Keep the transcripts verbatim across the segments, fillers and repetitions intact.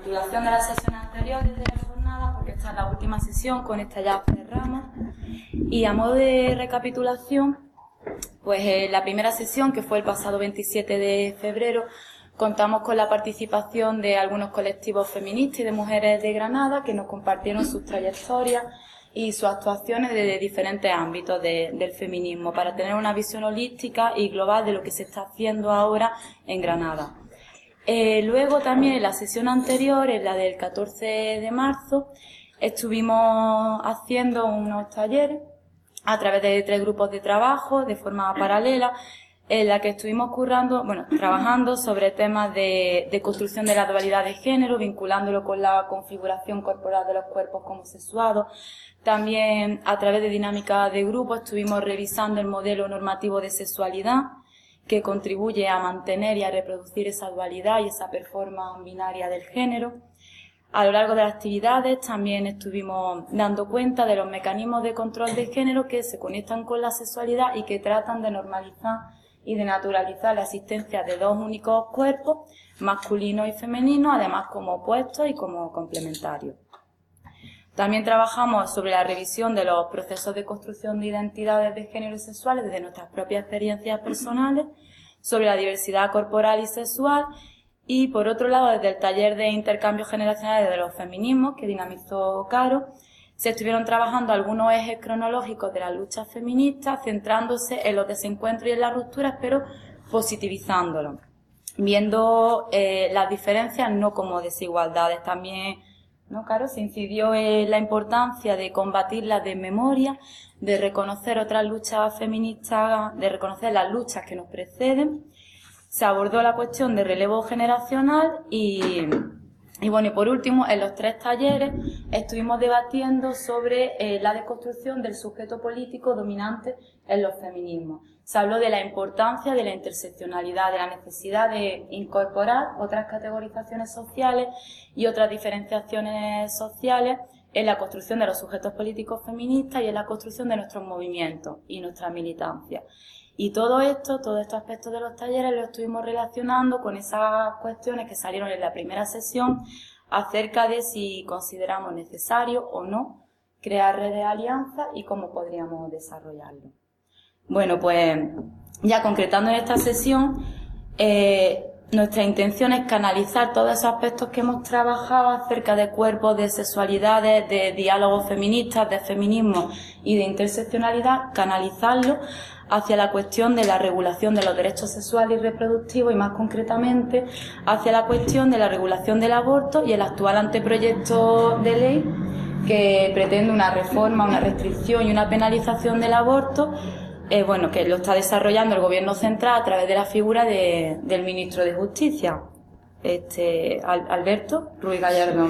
recapitulación de las sesiones anteriores de la jornada, porque esta es la última sesión, con esta ya cerramos. Y a modo de recapitulación, pues en la primera sesión, que fue el pasado veintisiete de febrero, contamos con la participación de algunos colectivos feministas y de mujeres de Granada que nos compartieron sus trayectorias y sus actuaciones desde diferentes ámbitos de, del feminismo para tener una visión holística y global de lo que se está haciendo ahora en Granada. Eh, luego también en la sesión anterior, en la del catorce de marzo, estuvimos haciendo unos talleres a través de tres grupos de trabajo de forma paralela, en la que estuvimos currando, bueno, trabajando sobre temas de, de construcción de la dualidad de género, vinculándolo con la configuración corporal de los cuerpos como sexuados. También a través de dinámicas de grupo estuvimos revisando el modelo normativo de sexualidad, que contribuye a mantener y a reproducir esa dualidad y esa performance binaria del género. A lo largo de las actividades también estuvimos dando cuenta de los mecanismos de control de género que se conectan con la sexualidad y que tratan de normalizar y de naturalizar la existencia de dos únicos cuerpos, masculino y femenino, además como opuestos y como complementarios. También trabajamos sobre la revisión de los procesos de construcción de identidades de género y sexuales desde nuestras propias experiencias personales, sobre la diversidad corporal y sexual, y por otro lado, desde el taller de intercambios generacionales de los feminismos que dinamizó Caro, se estuvieron trabajando algunos ejes cronológicos de las luchas feministas, centrándose en los desencuentros y en las rupturas, pero positivizándolos, viendo eh, las diferencias no como desigualdades. También, ¿no, Caro? Se incidió en la importancia de combatir la desmemoria, de reconocer otras luchas feministas, de reconocer las luchas que nos preceden. Se abordó la cuestión de relevo generacional y... Y bueno, y por último, en los tres talleres estuvimos debatiendo sobre eh, la deconstrucción del sujeto político dominante en los feminismos. Se habló de la importancia de la interseccionalidad, de la necesidad de incorporar otras categorizaciones sociales y otras diferenciaciones sociales en la construcción de los sujetos políticos feministas y en la construcción de nuestros movimientos y nuestra militancia. Y todo esto, todos estos aspectos de los talleres los estuvimos relacionando con esas cuestiones que salieron en la primera sesión acerca de si consideramos necesario o no crear redes de alianza y cómo podríamos desarrollarlo. Bueno, pues ya concretando en esta sesión, eh, nuestra intención es canalizar todos esos aspectos que hemos trabajado acerca de cuerpos, de sexualidades, de diálogos feministas, de feminismo y de interseccionalidad, canalizarlo hacia la cuestión de la regulación de los derechos sexuales y reproductivos y más concretamente hacia la cuestión de la regulación del aborto y el actual anteproyecto de ley que pretende una reforma, una restricción y una penalización del aborto, eh, bueno, que lo está desarrollando el Gobierno central a través de la figura de, del Ministro de Justicia, este Al, Alberto Ruiz Gallardón.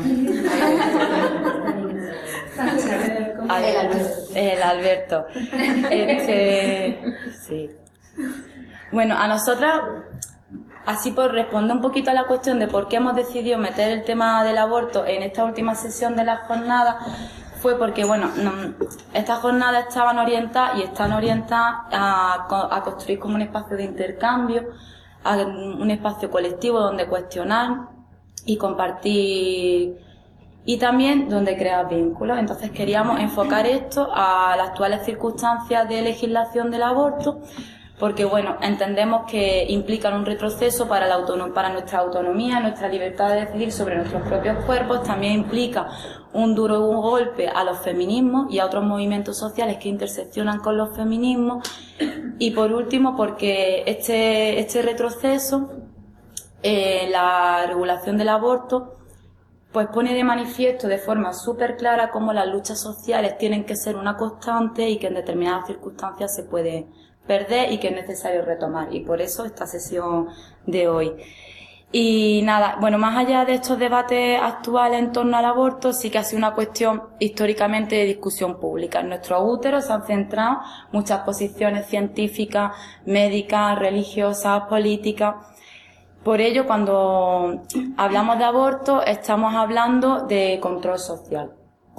Alberto. El Alberto. Este, sí. Bueno, a nosotras, así por responder un poquito a la cuestión de por qué hemos decidido meter el tema del aborto en esta última sesión de la jornada, fue porque, bueno, estas jornadas estaban orientadas y están orientadas a, a construir como un espacio de intercambio, a un espacio colectivo donde cuestionar y compartir y también donde crear vínculos. Entonces queríamos enfocar esto a las actuales circunstancias de legislación del aborto, porque bueno, entendemos que implican un retroceso para, la autonom- para nuestra autonomía, nuestra libertad de decidir sobre nuestros propios cuerpos, también implica un duro golpe a los feminismos y a otros movimientos sociales que interseccionan con los feminismos, y por último porque este, este retroceso en eh, la regulación del aborto pues pone de manifiesto de forma súper clara cómo las luchas sociales tienen que ser una constante y que en determinadas circunstancias se puede perder y que es necesario retomar. Y por eso esta sesión de hoy. Y nada, bueno, más allá de estos debates actuales en torno al aborto, sí que ha sido una cuestión históricamente de discusión pública. En nuestros úteros se han centrado muchas posiciones científicas, médicas, religiosas, políticas. Por ello, cuando hablamos de aborto, estamos hablando de control social.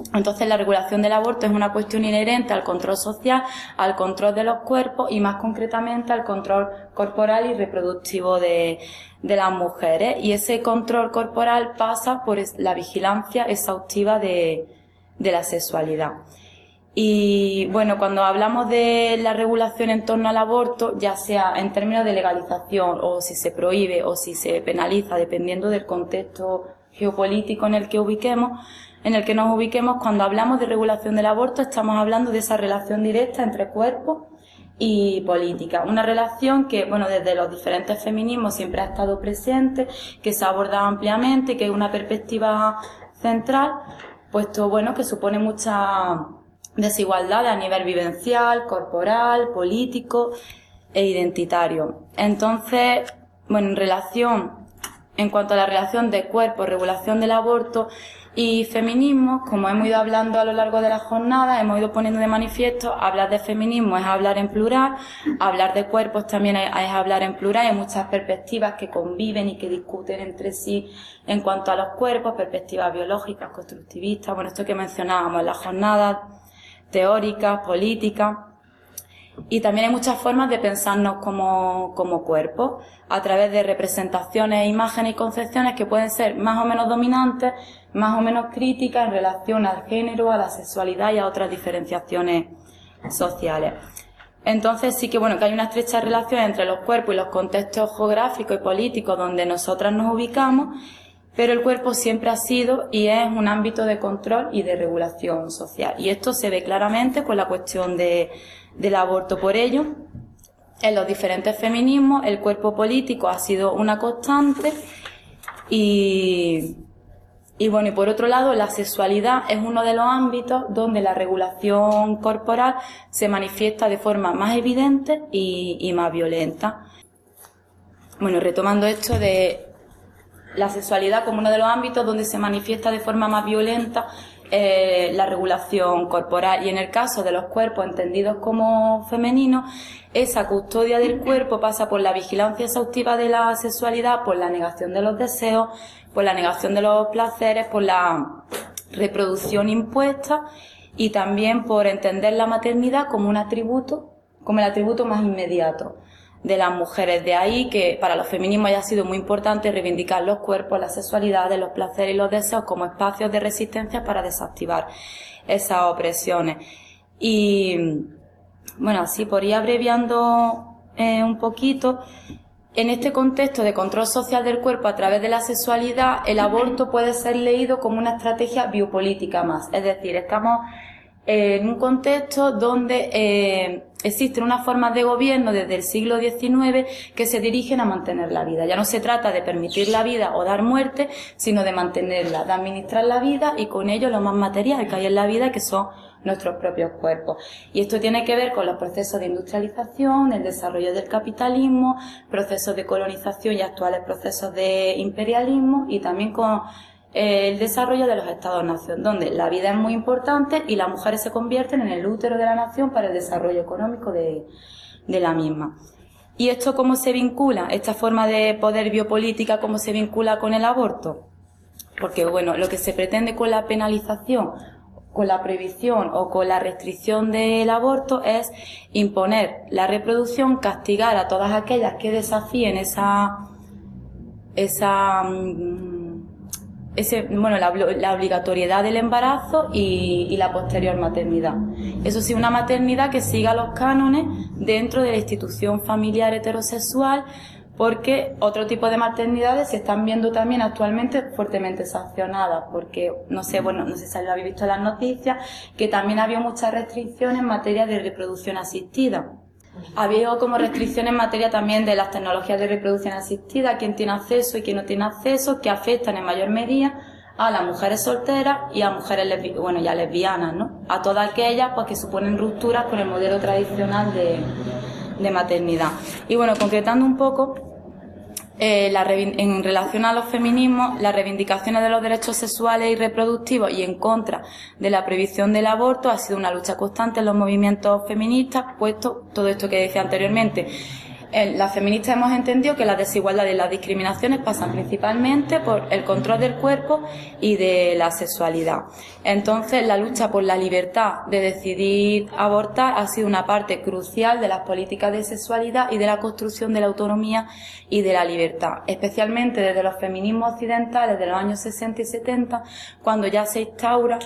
Entonces la regulación del aborto es una cuestión inherente al control social, al control de los cuerpos y más concretamente al control corporal y reproductivo de, de las mujeres. Y ese control corporal pasa por la vigilancia exhaustiva de, de la sexualidad. Y bueno, cuando hablamos de la regulación en torno al aborto, ya sea en términos de legalización o si se prohíbe o si se penaliza, dependiendo del contexto geopolítico en el que ubiquemos, en el que nos ubiquemos, cuando hablamos de regulación del aborto estamos hablando de esa relación directa entre cuerpo y política. Una relación que, bueno, desde los diferentes feminismos siempre ha estado presente, que se ha abordado ampliamente, que es una perspectiva central, puesto, bueno, que supone mucha desigualdad a nivel vivencial, corporal, político e identitario. Entonces, bueno, en relación, en cuanto a la relación de cuerpo, regulación del aborto y feminismo, como hemos ido hablando a lo largo de la jornada, hemos ido poniendo de manifiesto, hablar de feminismo es hablar en plural, hablar de cuerpos también es, es hablar en plural, hay muchas perspectivas que conviven y que discuten entre sí en cuanto a los cuerpos, perspectivas biológicas, constructivistas, bueno, esto que mencionábamos en la jornada, teóricas, políticas. Y también hay muchas formas de pensarnos como, como cuerpos, a través de representaciones, imágenes y concepciones que pueden ser más o menos dominantes, más o menos críticas en relación al género, a la sexualidad y a otras diferenciaciones sociales. Entonces sí que bueno, que hay una estrecha relación entre los cuerpos y los contextos geográficos y políticos donde nosotras nos ubicamos, pero el cuerpo siempre ha sido y es un ámbito de control y de regulación social. Y esto se ve claramente con la cuestión de del aborto. Por ello, en los diferentes feminismos, el cuerpo político ha sido una constante y, y bueno, y por otro lado, la sexualidad es uno de los ámbitos donde la regulación corporal se manifiesta de forma más evidente y, y más violenta. Bueno, retomando esto de la sexualidad como uno de los ámbitos donde se manifiesta de forma más violenta Eh, la regulación corporal, y en el caso de los cuerpos entendidos como femeninos, esa custodia del cuerpo pasa por la vigilancia exhaustiva de la sexualidad, por la negación de los deseos, por la negación de los placeres, por la reproducción impuesta y también por entender la maternidad como un atributo, como el atributo más inmediato de las mujeres. De ahí que para los feminismos haya sido muy importante reivindicar los cuerpos, la sexualidad, los placeres y los deseos como espacios de resistencia para desactivar esas opresiones. Y bueno, así por ir abreviando eh, un poquito, en este contexto de control social del cuerpo a través de la sexualidad, el aborto puede ser leído como una estrategia biopolítica más. Es decir, estamos en un contexto donde eh, existen unas formas de gobierno desde el siglo diecinueve que se dirigen a mantener la vida. Ya no se trata de permitir la vida o dar muerte, sino de mantenerla, de administrar la vida y con ello lo más material que hay en la vida, que son nuestros propios cuerpos. Y esto tiene que ver con los procesos de industrialización, el desarrollo del capitalismo, procesos de colonización y actuales procesos de imperialismo, y también con el desarrollo de los estados-nación, donde la vida es muy importante y las mujeres se convierten en el útero de la nación para el desarrollo económico de, de la misma. ¿Y esto cómo se vincula? Esta forma de poder biopolítica, ¿cómo se vincula con el aborto? Porque, bueno, lo que se pretende con la penalización, con la prohibición o con la restricción del aborto es imponer la reproducción, castigar a todas aquellas que desafíen esa... esa Ese, bueno, la, la obligatoriedad del embarazo y, y la posterior maternidad. Eso sí, una maternidad que siga los cánones dentro de la institución familiar heterosexual, porque otro tipo de maternidades se están viendo también actualmente fuertemente sancionadas, porque, no sé, bueno, no sé si lo habéis visto en las noticias, que también había muchas restricciones en materia de reproducción asistida. Había como restricciones en materia también de las tecnologías de reproducción asistida, quién tiene acceso y quién no tiene acceso, que afectan en mayor medida a las mujeres solteras y a mujeres lesbi bueno, ya lesbianas, ¿no? A todas aquellas pues que suponen rupturas con el modelo tradicional de, de maternidad. Y bueno, concretando un poco, eh, la, en relación a los feminismos, las reivindicaciones de los derechos sexuales y reproductivos y en contra de la prohibición del aborto ha sido una lucha constante en los movimientos feministas, puesto todo esto que decía anteriormente. En las feministas hemos entendido que las desigualdades y las discriminaciones pasan principalmente por el control del cuerpo y de la sexualidad. Entonces, la lucha por la libertad de decidir abortar ha sido una parte crucial de las políticas de sexualidad y de la construcción de la autonomía y de la libertad, especialmente desde los feminismos occidentales de los años sesenta y setenta, cuando ya se instaura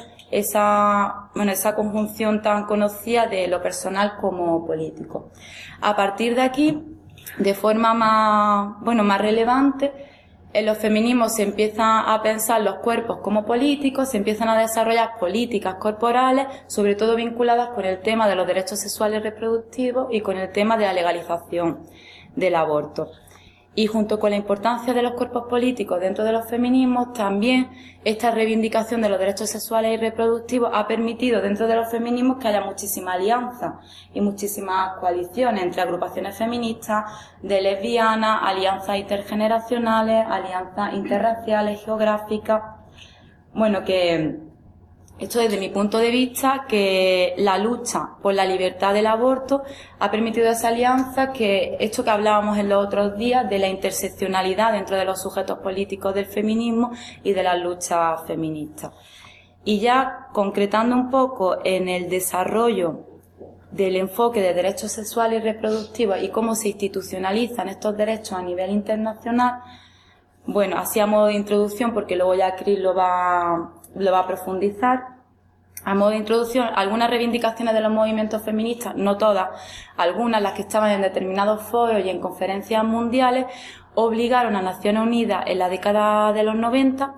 esa, bueno, esa conjunción tan conocida de lo personal como político. A partir de aquí, de forma más, bueno, más relevante, en los feminismos se empiezan a pensar los cuerpos como políticos, se empiezan a desarrollar políticas corporales, sobre todo vinculadas con el tema de los derechos sexuales y reproductivos y con el tema de la legalización del aborto. Y junto con la importancia de los cuerpos políticos dentro de los feminismos, también esta reivindicación de los derechos sexuales y reproductivos ha permitido dentro de los feminismos que haya muchísimas alianzas y muchísimas coaliciones entre agrupaciones feministas, de lesbianas, alianzas intergeneracionales, alianzas interraciales, geográficas. Bueno, que esto desde mi punto de vista, que la lucha por la libertad del aborto ha permitido esa alianza, que esto que hablábamos en los otros días de la interseccionalidad dentro de los sujetos políticos del feminismo y de las luchas feministas. Y ya concretando un poco en el desarrollo del enfoque de derechos sexuales y reproductivos y cómo se institucionalizan estos derechos a nivel internacional, bueno, así a modo de introducción, porque luego ya Cris lo va, lo va a profundizar. A modo de introducción, algunas reivindicaciones de los movimientos feministas, no todas, algunas, las que estaban en determinados foros y en conferencias mundiales, obligaron a Naciones Unidas en la década de los noventa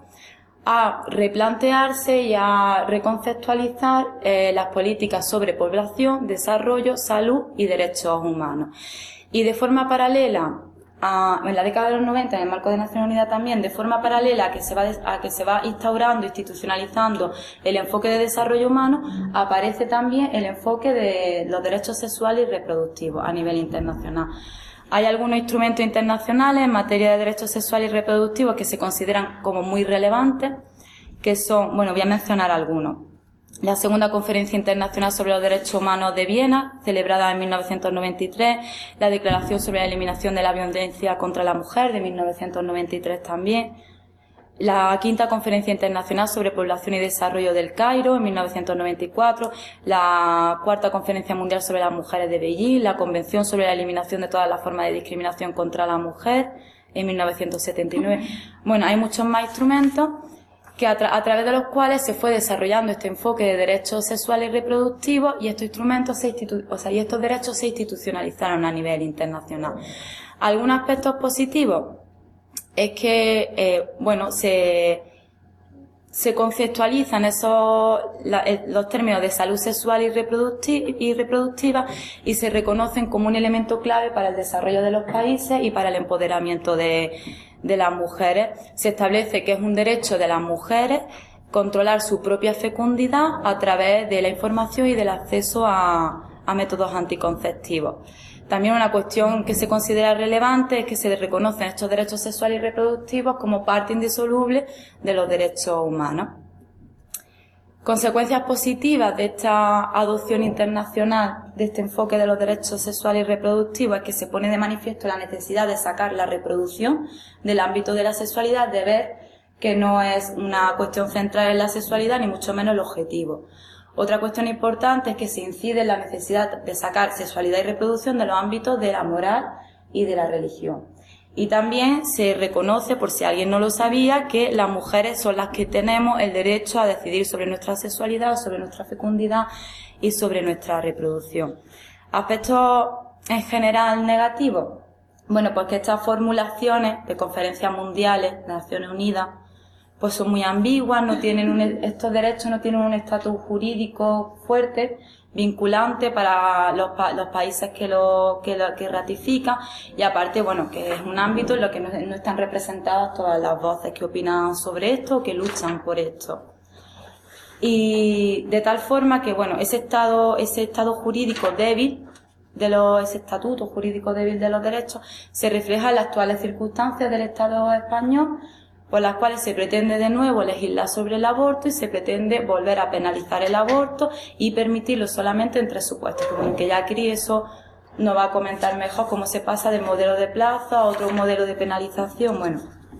a replantearse y a reconceptualizar eh, las políticas sobre población, desarrollo, salud y derechos humanos. Y de forma paralela, a, en la década de los noventa, en el marco de Naciones Unidas también, de forma paralela a que se va, a que se va instaurando, institucionalizando el enfoque de desarrollo humano, aparece también el enfoque de los derechos sexuales y reproductivos a nivel internacional. Hay algunos instrumentos internacionales en materia de derechos sexuales y reproductivos que se consideran como muy relevantes, que son, bueno, voy a mencionar algunos. La segunda Conferencia Internacional sobre los Derechos Humanos de Viena, celebrada en mil novecientos noventa y tres, la Declaración sobre la Eliminación de la Violencia contra la Mujer de mil novecientos noventa y tres también, la quinta Conferencia Internacional sobre Población y Desarrollo del Cairo en mil novecientos noventa y cuatro, la cuarta Conferencia Mundial sobre las Mujeres de Beijing, la Convención sobre la Eliminación de todas las formas de discriminación contra la mujer en mil novecientos setenta y nueve. Bueno, hay muchos más instrumentos que a, tra a través de los cuales se fue desarrollando este enfoque de derechos sexuales y reproductivos, y estos instrumentos se institu o sea, y estos derechos se institucionalizaron a nivel internacional. Algunos aspectos positivos es que, eh, bueno, se, se conceptualizan esos, la, los términos de salud sexual y, reproducti y reproductiva, y se reconocen como un elemento clave para el desarrollo de los países y para el empoderamiento de, de las mujeres. Se establece que es un derecho de las mujeres controlar su propia fecundidad a través de la información y del acceso a, a métodos anticonceptivos. También una cuestión que se considera relevante es que se reconocen estos derechos sexuales y reproductivos como parte indisoluble de los derechos humanos. Consecuencias positivas de esta adopción internacional de este enfoque de los derechos sexuales y reproductivos es que se pone de manifiesto la necesidad de sacar la reproducción del ámbito de la sexualidad, de ver que no es una cuestión central en la sexualidad, ni mucho menos el objetivo. Otra cuestión importante es que se incide en la necesidad de sacar sexualidad y reproducción de los ámbitos de la moral y de la religión. Y también se reconoce, por si alguien no lo sabía, que las mujeres son las que tenemos el derecho a decidir sobre nuestra sexualidad, sobre nuestra fecundidad y sobre nuestra reproducción. Aspectos en general negativos. Bueno, pues que estas formulaciones de conferencias mundiales de Naciones Unidas pues son muy ambiguas, no tienen un, estos derechos no tienen un estatus jurídico fuerte, vinculante para los, los países que lo, que lo que ratifican, y aparte, bueno, que es un ámbito en lo que no, no están representadas todas las voces que opinan sobre esto, que luchan por esto. Y de tal forma que, bueno, ese estado, ese estado jurídico débil de los, ese estatuto jurídico débil de los derechos se refleja en las actuales circunstancias del Estado español, por las cuales se pretende de nuevo legislar sobre el aborto y se pretende volver a penalizar el aborto y permitirlo solamente en tres supuestos, que, bueno, que ya aquí eso nos va a comentar mejor cómo se pasa del modelo de plazo a otro modelo de penalización, bueno.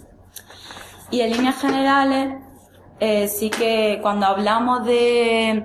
Y en líneas generales, eh, sí que cuando hablamos de,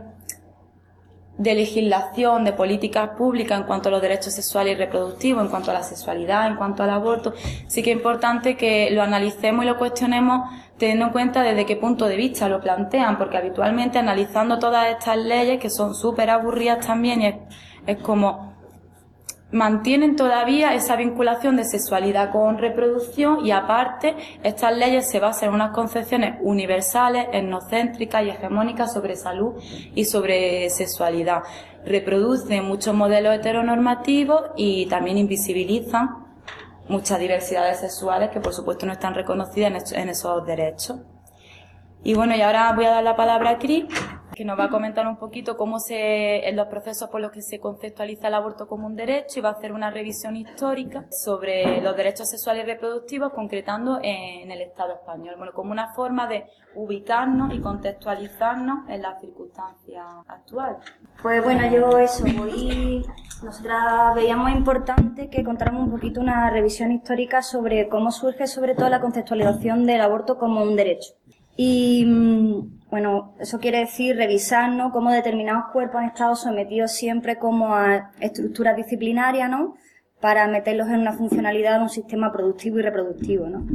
de legislación, de políticas públicas en cuanto a los derechos sexuales y reproductivos, en cuanto a la sexualidad, en cuanto al aborto, sí que es importante que lo analicemos y lo cuestionemos teniendo en cuenta desde qué punto de vista lo plantean, porque habitualmente analizando todas estas leyes, que son súper aburridas también, es, es como mantienen todavía esa vinculación de sexualidad con reproducción y aparte estas leyes se basan en unas concepciones universales, etnocéntricas y hegemónicas sobre salud y sobre sexualidad. Reproducen muchos modelos heteronormativos y también invisibilizan muchas diversidades sexuales que por supuesto no están reconocidas en esos derechos. Y bueno, y ahora voy a dar la palabra a Cris, que nos va a comentar un poquito cómo se, en los procesos por los que se conceptualiza el aborto como un derecho, y va a hacer una revisión histórica sobre los derechos sexuales y reproductivos, concretando en el Estado español, bueno, como una forma de ubicarnos y contextualizarnos en las circunstancias actuales. Pues bueno, yo eso, voy, nosotras veíamos importante que contáramos un poquito una revisión histórica sobre cómo surge sobre todo la conceptualización del aborto como un derecho. Y, bueno, eso quiere decir revisar, ¿no?, cómo determinados cuerpos han estado sometidos siempre como a estructuras disciplinarias, ¿no?, para meterlos en una funcionalidad de un sistema productivo y reproductivo, ¿no?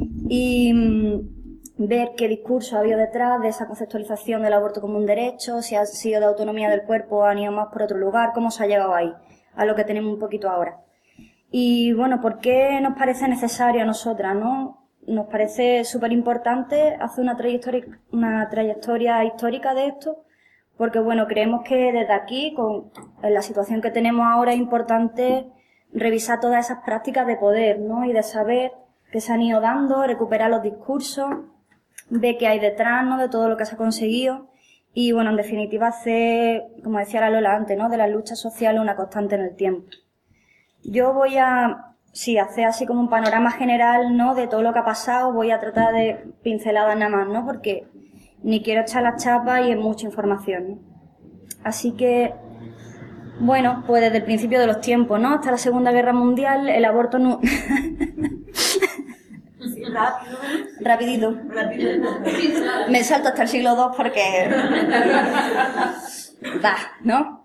Y ver qué discurso ha habido detrás de esa conceptualización del aborto como un derecho, si ha sido de autonomía del cuerpo o han ido más por otro lugar, cómo se ha llegado ahí, a lo que tenemos un poquito ahora. Y, bueno, ¿por qué nos parece necesario a nosotras, no? Nos parece súper importante hacer una trayectoria, una trayectoria histórica de esto, porque bueno, creemos que desde aquí, con en la situación que tenemos ahora, es importante revisar todas esas prácticas de poder, ¿no?, y de saber que se han ido dando, recuperar los discursos, ver qué hay detrás, ¿no?, de todo lo que se ha conseguido, y bueno, en definitiva hacer, como decía la Lola antes, ¿no?, de las luchas sociales una constante en el tiempo. Yo voy a Sí, hacer así como un panorama general, ¿no?, de todo lo que ha pasado. Voy a tratar de pinceladas nada más, ¿no?, porque ni quiero echar la chapa y es mucha información, ¿no? Así que, bueno, pues desde el principio de los tiempos, ¿no?, hasta la Segunda Guerra Mundial, el aborto no... Sí, rápido. Rapidito. Me salto hasta el siglo dos porque... Va, ¿no?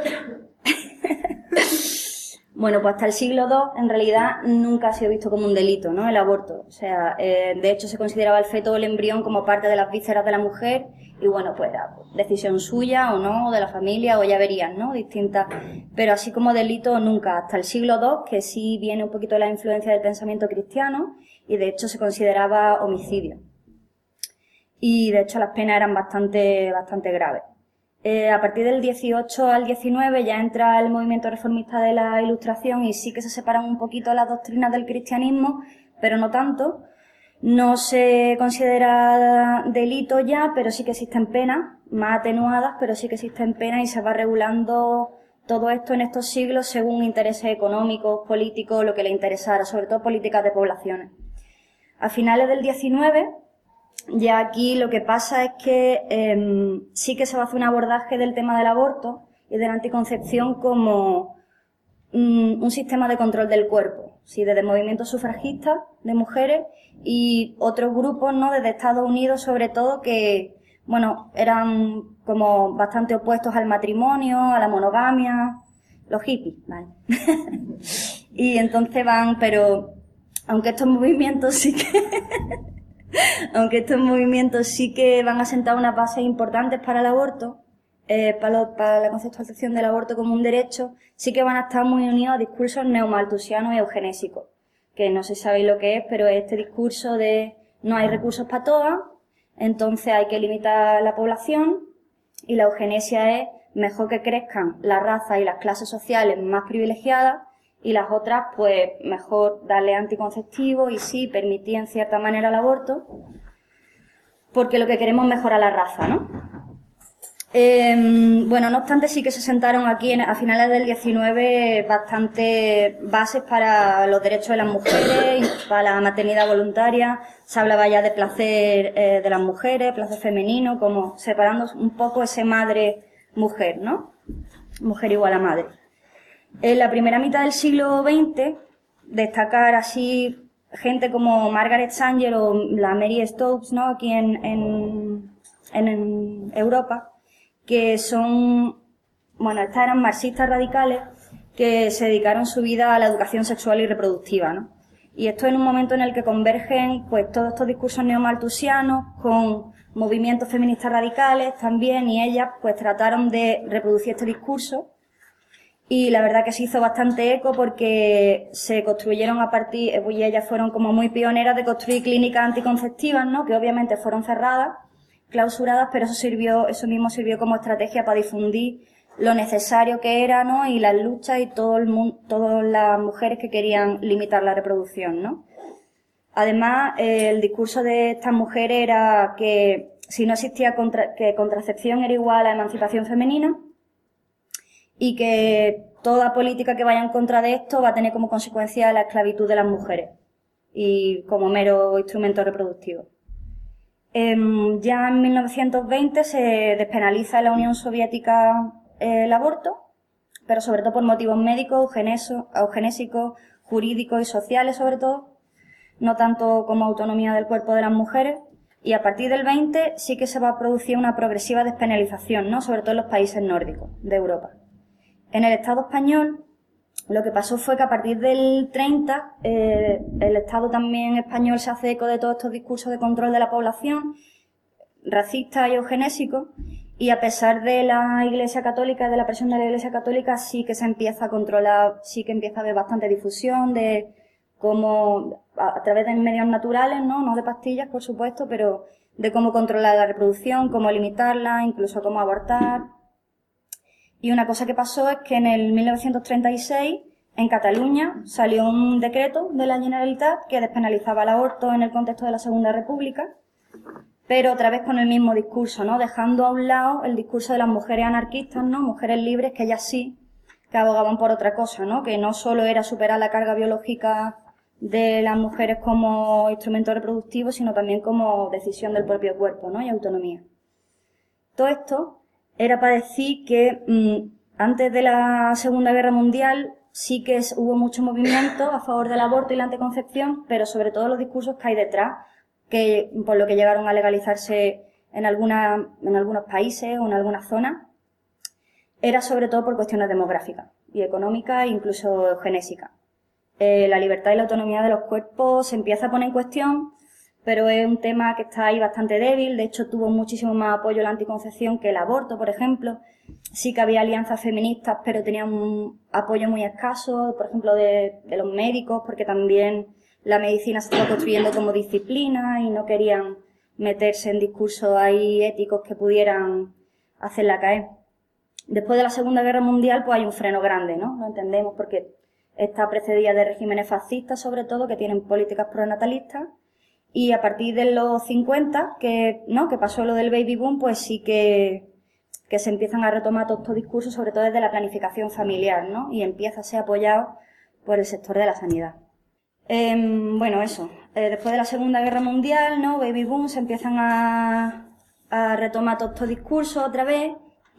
Bueno, pues hasta el siglo dos, en realidad, nunca ha sido visto como un delito, ¿no?, el aborto. O sea, eh, de hecho, se consideraba el feto o el embrión como parte de las vísceras de la mujer y, bueno, pues era decisión suya o no, o de la familia, o ya verían, ¿no?, distintas. Pero así como delito, nunca. Hasta el siglo dos, que sí viene un poquito de la influencia del pensamiento cristiano y, de hecho, se consideraba homicidio. Y, de hecho, las penas eran bastante, bastante graves. Eh, a partir del dieciocho al diecinueve ya entra el movimiento reformista de la Ilustración y sí que se separan un poquito las doctrinas del cristianismo, pero no tanto. No se considera delito ya, pero sí que existen penas, más atenuadas, pero sí que existen penas y se va regulando todo esto en estos siglos según intereses económicos, políticos, lo que le interesara, sobre todo políticas de poblaciones. A finales del diecinueve... ya aquí lo que pasa es que eh, sí que se va a hacer un abordaje del tema del aborto y de la anticoncepción como mm, un sistema de control del cuerpo, sí, desde movimientos sufragistas de mujeres y otros grupos, ¿no?, desde Estados Unidos sobre todo, que, bueno, eran como bastante opuestos al matrimonio, a la monogamia, los hippies, ¿vale? Y entonces van, pero aunque estos movimientos sí que... Aunque estos movimientos sí que van a sentar unas bases importantes para el aborto, eh, para, lo, para la conceptualización del aborto como un derecho, sí que van a estar muy unidos a discursos neomalthusianos y eugenésicos, que no sé si sabéis lo que es, pero es este discurso de no hay recursos para todas, entonces hay que limitar la población, y la eugenesia es mejor que crezcan las razas y las clases sociales más privilegiadas, y las otras, pues, mejor darle anticonceptivos y sí, permitir en cierta manera el aborto, porque lo que queremos es mejorar la raza, ¿no? Eh, bueno, no obstante, sí que se sentaron aquí en, a finales del diecinueve bastante bases para los derechos de las mujeres, para la maternidad voluntaria. Se hablaba ya de placer eh, de las mujeres, placer femenino, como separando un poco ese madre-mujer, ¿no? Mujer igual a madre. En la primera mitad del siglo veinte, destacar así gente como Margaret Sanger o la Mary Stopes, ¿no? Aquí en, en, en, en Europa, que son, bueno, estas eran marxistas radicales que se dedicaron su vida a la educación sexual y reproductiva, ¿no? Y esto en un momento en el que convergen, pues, todos estos discursos neomalthusianos con movimientos feministas radicales también, y ellas, pues, trataron de reproducir este discurso. Y la verdad que se hizo bastante eco porque se construyeron a partir, y ellas fueron como muy pioneras de construir clínicas anticonceptivas, ¿no? Que obviamente fueron cerradas, clausuradas, pero eso sirvió, eso mismo sirvió como estrategia para difundir lo necesario que era, ¿no? Y las luchas y todo el mundo, todas las mujeres que querían limitar la reproducción, ¿no? Además, eh, el discurso de estas mujeres era que si no existía contra, que contracepción era igual a emancipación femenina, y que toda política que vaya en contra de esto va a tener como consecuencia la esclavitud de las mujeres y como mero instrumento reproductivo. Eh, ya en mil novecientos veinte se despenaliza en la Unión Soviética eh, el aborto, pero sobre todo por motivos médicos, eugenésicos, jurídicos y sociales sobre todo, no tanto como autonomía del cuerpo de las mujeres. Y a partir del veinte sí que se va a producir una progresiva despenalización, ¿no? Sobre todo en los países nórdicos de Europa. En el Estado español, lo que pasó fue que a partir del treinta, eh, el Estado también español se hace eco de todos estos discursos de control de la población, racistas y eugenésicos, y a pesar de la Iglesia Católica, de la presión de la Iglesia Católica, sí que se empieza a controlar, sí que empieza a haber bastante difusión de cómo, a, a través de medios naturales, ¿no? No de pastillas, por supuesto, pero de cómo controlar la reproducción, cómo limitarla, incluso cómo abortar. Y una cosa que pasó es que en el mil novecientos treinta y seis, en Cataluña, salió un decreto de la Generalitat que despenalizaba el aborto en el contexto de la Segunda República, pero otra vez con el mismo discurso, ¿no? Dejando a un lado el discurso de las mujeres anarquistas, ¿no? Mujeres libres que ellas sí, que abogaban por otra cosa, ¿no? Que no solo era superar la carga biológica de las mujeres como instrumento reproductivo, sino también como decisión del propio cuerpo, ¿no? Y autonomía. Todo esto era para decir que mmm, antes de la Segunda Guerra Mundial sí que es, hubo mucho movimiento a favor del aborto y la anticoncepción, pero sobre todo los discursos que hay detrás, que por lo que llegaron a legalizarse en, alguna, en algunos países o en algunas zonas, era sobre todo por cuestiones demográficas y económicas e incluso eugenésicas. Eh, la libertad y la autonomía de los cuerpos se empieza a poner en cuestión, pero es un tema que está ahí bastante débil. De hecho, tuvo muchísimo más apoyo la anticoncepción que el aborto, por ejemplo. Sí que había alianzas feministas, pero tenían un apoyo muy escaso, por ejemplo, de, de los médicos, porque también la medicina se estaba construyendo como disciplina y no querían meterse en discursos ahí éticos que pudieran hacerla caer. Después de la Segunda Guerra Mundial, pues hay un freno grande, ¿no? Lo entendemos porque está precedida de regímenes fascistas, sobre todo, que tienen políticas pronatalistas. Y a partir de los cincuenta, que, ¿no? Que pasó lo del baby boom, pues sí que, que se empiezan a retomar todos estos discursos, sobre todo desde la planificación familiar, ¿no? Y empieza a ser apoyado por el sector de la sanidad. Eh, bueno, eso. Eh, después de la Segunda Guerra Mundial, ¿no? Baby boom, se empiezan a, a retomar todos estos discursos otra vez,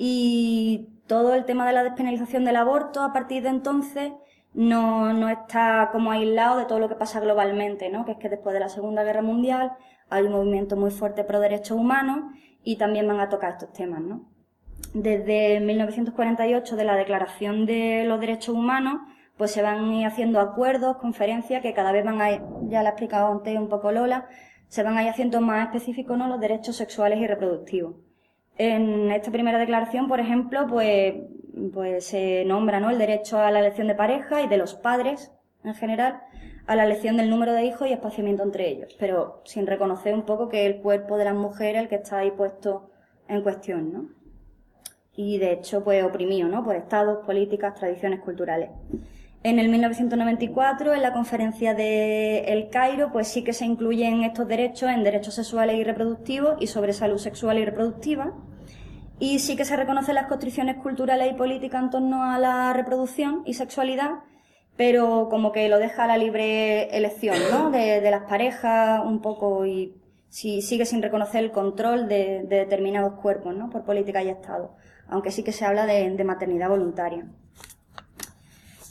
y todo el tema de la despenalización del aborto a partir de entonces no, no está como aislado de todo lo que pasa globalmente, ¿no? Que es que después de la Segunda Guerra Mundial hay un movimiento muy fuerte pro derechos humanos y también van a tocar estos temas, ¿no? Desde mil novecientos cuarenta y ocho, de la Declaración de los Derechos Humanos, pues se van a ir haciendo acuerdos, conferencias, que cada vez van a ir, ya lo ha explicado antes un poco Lola, se van a ir haciendo más específicos, ¿no? Los derechos sexuales y reproductivos. En esta primera declaración, por ejemplo, pues, pues se nombra, ¿no? El derecho a la elección de pareja y de los padres, en general, a la elección del número de hijos y espaciamiento entre ellos, pero sin reconocer un poco que el cuerpo de las mujeres el que está ahí puesto en cuestión, ¿no? Y de hecho, pues oprimido, ¿no? Por estados, políticas, tradiciones culturales. En el mil novecientos noventa y cuatro, en la conferencia de El Cairo, pues sí que se incluyen estos derechos en derechos sexuales y reproductivos y sobre salud sexual y reproductiva. Y sí que se reconocen las constricciones culturales y políticas en torno a la reproducción y sexualidad, pero como que lo deja a la libre elección, ¿no? De, de las parejas un poco, y sí, sigue sin reconocer el control de, de determinados cuerpos, ¿no? Por política y Estado, aunque sí que se habla de, de maternidad voluntaria.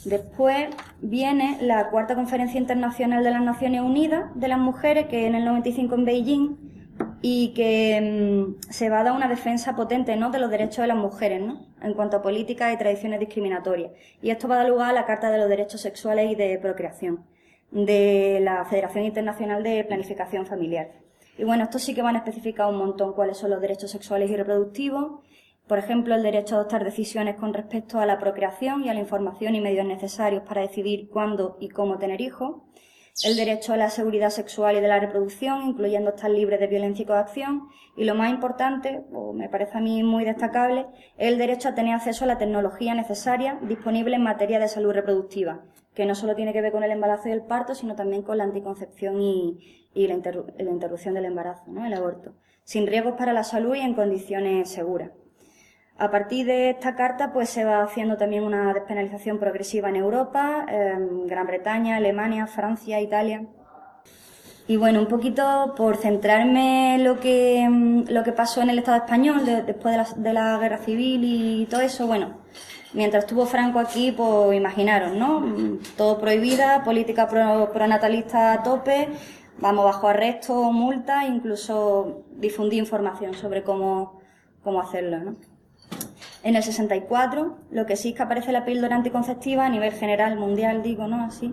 Después viene la cuarta Conferencia Internacional de las Naciones Unidas de las Mujeres, que en el noventa y cinco en Beijing, y que mmm, se va a dar una defensa potente, ¿no?, de los derechos de las mujeres, ¿no?, en cuanto a políticas y tradiciones discriminatorias. Y esto va a dar lugar a la Carta de los Derechos Sexuales y de Procreación de la Federación Internacional de Planificación Familiar. Y bueno, esto sí que van a especificar un montón cuáles son los derechos sexuales y reproductivos. Por ejemplo, el derecho a adoptar decisiones con respecto a la procreación y a la información y medios necesarios para decidir cuándo y cómo tener hijos. El derecho a la seguridad sexual y de la reproducción, incluyendo estar libres de violencia y coacción. Y lo más importante, o me parece a mí muy destacable, es el derecho a tener acceso a la tecnología necesaria disponible en materia de salud reproductiva, que no solo tiene que ver con el embarazo y el parto, sino también con la anticoncepción y, y la, interru la interrupción del embarazo, ¿no?, el aborto, sin riesgos para la salud y en condiciones seguras. A partir de esta carta, pues se va haciendo también una despenalización progresiva en Europa, en Gran Bretaña, Alemania, Francia, Italia. Y bueno, un poquito por centrarme en lo que, lo que pasó en el Estado español de, después de la, de la Guerra Civil y todo eso, bueno, mientras estuvo Franco aquí, pues imaginaros, ¿no? Todo prohibida, política pro, pronatalista a tope, vamos bajo arresto, multa, incluso difundir información sobre cómo, cómo hacerlo, ¿no? En el sesenta y cuatro, lo que sí es que aparece la píldora anticonceptiva a nivel general, mundial, digo, ¿no?, así.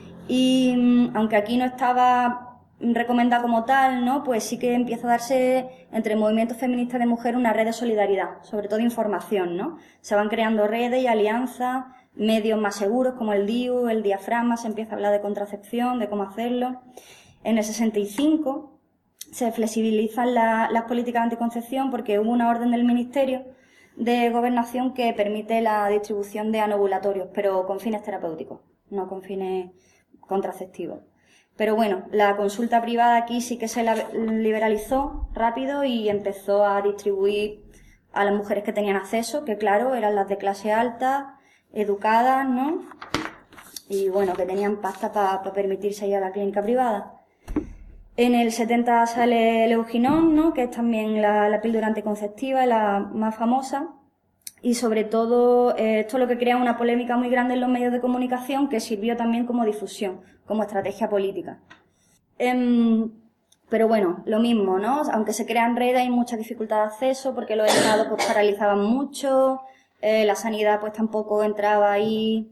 Y aunque aquí no estaba recomendada como tal, ¿no?, pues sí que empieza a darse entre movimientos feministas de mujeres una red de solidaridad, sobre todo de información, ¿no? Se van creando redes y alianzas, medios más seguros como el D I U, el diafragma, se empieza a hablar de contracepción, de cómo hacerlo. En el sesenta y cinco se flexibilizan la, las políticas de anticoncepción porque hubo una orden del Ministerio de Gobernación que permite la distribución de anovulatorios, pero con fines terapéuticos, no con fines contraceptivos. Pero bueno, la consulta privada aquí sí que se la liberalizó rápido y empezó a distribuir a las mujeres que tenían acceso, que claro, eran las de clase alta, educadas, ¿no? Y bueno, que tenían pasta para pa permitirse ir a la clínica privada. En el setenta sale el Euginón, ¿no?, que es también la, la píldora anticonceptiva, la más famosa. Y sobre todo, eh, esto es lo que crea una polémica muy grande en los medios de comunicación que sirvió también como difusión, como estrategia política. Eh, pero bueno, lo mismo, ¿no? Aunque se crean redes hay mucha dificultad de acceso porque los estados pues paralizaban mucho, eh, la sanidad pues tampoco entraba ahí.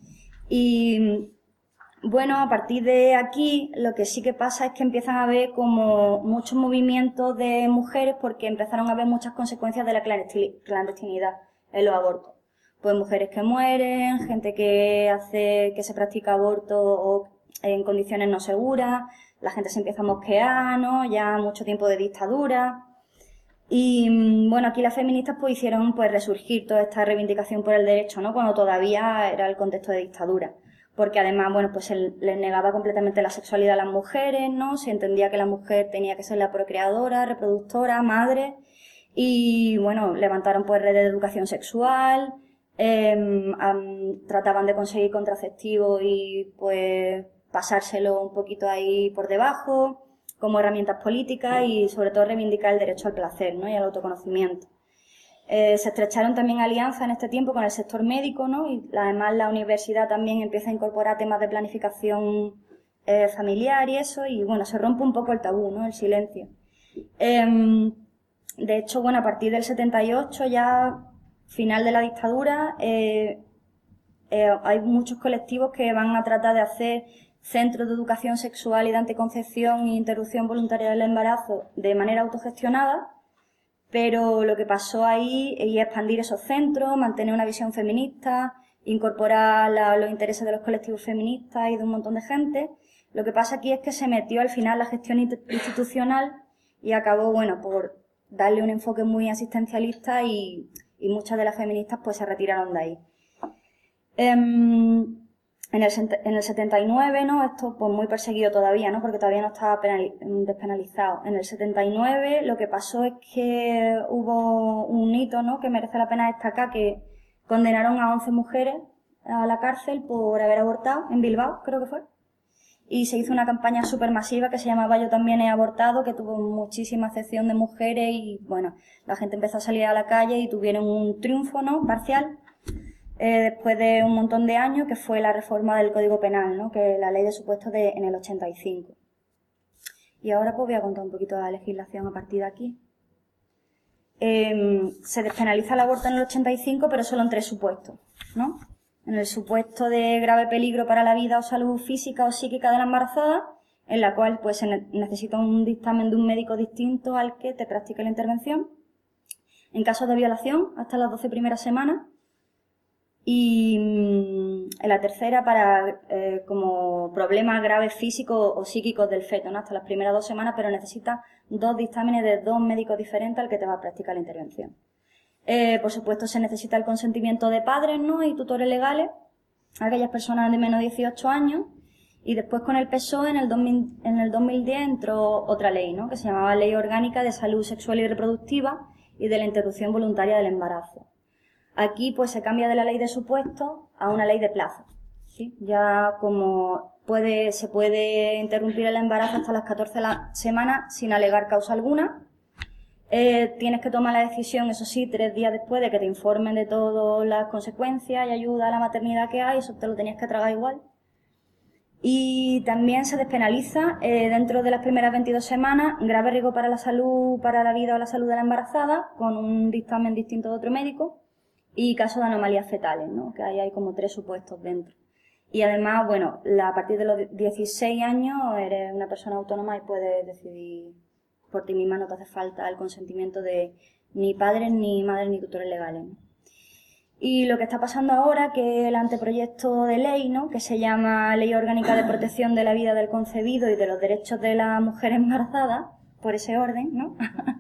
Y bueno, a partir de aquí lo que sí que pasa es que empiezan a haber como muchos movimientos de mujeres porque empezaron a haber muchas consecuencias de la clandestinidad en los abortos. Pues mujeres que mueren, gente que hace, que se practica aborto o en condiciones no seguras, la gente se empieza a mosquear, ¿no? Ya mucho tiempo de dictadura. Y bueno, aquí las feministas pues hicieron pues resurgir toda esta reivindicación por el derecho, ¿no? Cuando todavía era el contexto de dictadura. Porque además, bueno, pues se les negaba completamente la sexualidad a las mujeres, ¿no? Se entendía que la mujer tenía que ser la procreadora, reproductora, madre. Y bueno, levantaron pues redes de educación sexual, eh, um, trataban de conseguir contraceptivos y pues pasárselo un poquito ahí por debajo, como herramientas políticas y sobre todo reivindicar el derecho al placer, ¿no?, y al autoconocimiento. Eh, se estrecharon también alianzas en este tiempo con el sector médico, ¿no? Y además la universidad también empieza a incorporar temas de planificación eh, familiar y eso, y bueno, se rompe un poco el tabú, ¿no?, el silencio. Eh, de hecho, bueno, a partir del setenta y ocho, ya final de la dictadura, eh, eh, hay muchos colectivos que van a tratar de hacer centros de educación sexual y de anticoncepción e interrupción voluntaria del embarazo de manera autogestionada. Pero lo que pasó ahí es expandir esos centros, mantener una visión feminista, incorporar la, los intereses de los colectivos feministas y de un montón de gente. Lo que pasa aquí es que se metió al final la gestión institucional y acabó, bueno, por darle un enfoque muy asistencialista y, y muchas de las feministas pues se retiraron de ahí. Um, En el, en el setenta y nueve, ¿no? Esto pues muy perseguido todavía, ¿no? Porque todavía no estaba penali despenalizado. En el setenta y nueve lo que pasó es que hubo un hito, ¿no?, que merece la pena destacar, que condenaron a once mujeres a la cárcel por haber abortado en Bilbao, creo que fue. Y se hizo una campaña súper masiva que se llamaba Yo también he abortado, que tuvo muchísima acepción de mujeres y, bueno, la gente empezó a salir a la calle y tuvieron un triunfo, ¿no?, parcial. eh, después de un montón de años, que fue la reforma del Código Penal, ¿no? Que es la ley de supuestos de, en el ochenta y cinco. Y ahora pues voy a contar un poquito de la legislación a partir de aquí. Eh, se despenaliza el aborto en el ochenta y cinco, pero solo en tres supuestos, ¿no? En el supuesto de grave peligro para la vida o salud física o psíquica de la embarazada, en la cual pues se ne- necesita un dictamen de un médico distinto al que te practique la intervención. En casos de violación, hasta las doce primeras semanas. Y mmm, en la tercera, para eh, como problemas graves físicos o psíquicos del feto, ¿no? Hasta las primeras dos semanas, pero necesita dos dictámenes de dos médicos diferentes al que te va a practicar la intervención. Eh, por supuesto, se necesita el consentimiento de padres, ¿no? Y tutores legales, aquellas personas de menos de dieciocho años. Y después con el P S O E en el, dos mil, en el dos mil diez entró otra ley, ¿no? Que se llamaba Ley Orgánica de Salud Sexual y Reproductiva y de la Interrupción Voluntaria del Embarazo. Aquí pues se cambia de la ley de supuestos a una ley de plazo, ¿sí? Ya como puede, se puede interrumpir el embarazo hasta las catorce semanas sin alegar causa alguna. Eh, tienes que tomar la decisión, eso sí, tres días después de que te informen de todas las consecuencias y ayuda a la maternidad que hay, eso te lo tenías que tragar igual. Y también se despenaliza eh, dentro de las primeras veintidós semanas grave riesgo para la salud, para la vida o la salud de la embarazada, con un dictamen distinto de otro médico, y casos de anomalías fetales, ¿no? Que ahí hay como tres supuestos dentro. Y además, bueno, la, a partir de los dieciséis años eres una persona autónoma y puedes decidir por ti misma, no te hace falta el consentimiento de ni padres, ni madres, ni tutores legales, ¿no? Y lo que está pasando ahora, que el anteproyecto de ley, ¿no? Que se llama Ley Orgánica de Protección de la Vida del Concebido y de los Derechos de la Mujer Embarazada, por ese orden, ¿no?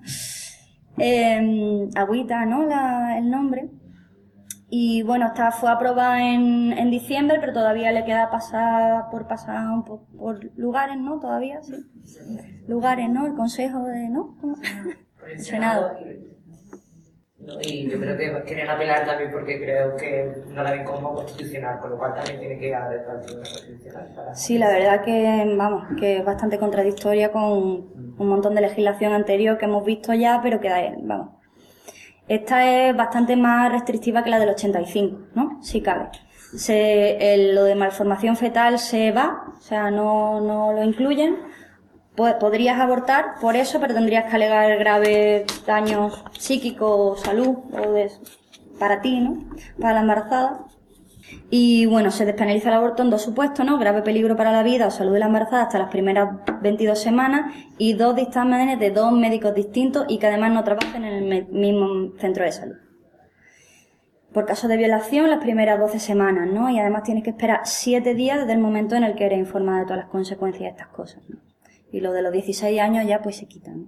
eh, agüita, ¿no? La, el nombre. Y bueno, esta fue aprobada en, en diciembre, pero todavía le queda pasar por pasar un poco por lugares, ¿no? Todavía, sí. Lugares, ¿no? El Consejo de, ¿no? El Senado. No, y yo creo que quieren apelar también porque creo que no la ven como constitucional, con lo cual también tiene que dar el partido constitucional. Para... Sí, la verdad que, vamos, que es bastante contradictoria con un montón de legislación anterior que hemos visto ya, pero que, vamos, esta es bastante más restrictiva que la del ochenta y cinco, ¿no? Si cabe. Se, el, lo de malformación fetal se va, o sea, no, no lo incluyen. Podrías abortar por eso, pero tendrías que alegar graves daños psíquicos, salud, o de, para ti, ¿no? Para la embarazada. Y bueno, se despenaliza el aborto en dos supuestos, ¿no? Grave peligro para la vida o salud de la embarazada hasta las primeras veintidós semanas y dos dictámenes de dos médicos distintos y que además no trabajen en el mismo centro de salud. Por caso de violación, las primeras doce semanas, ¿no? Y además tienes que esperar siete días desde el momento en el que eres informada de todas las consecuencias de estas cosas, ¿no? Y lo de los dieciséis años ya pues se quitan, ¿no?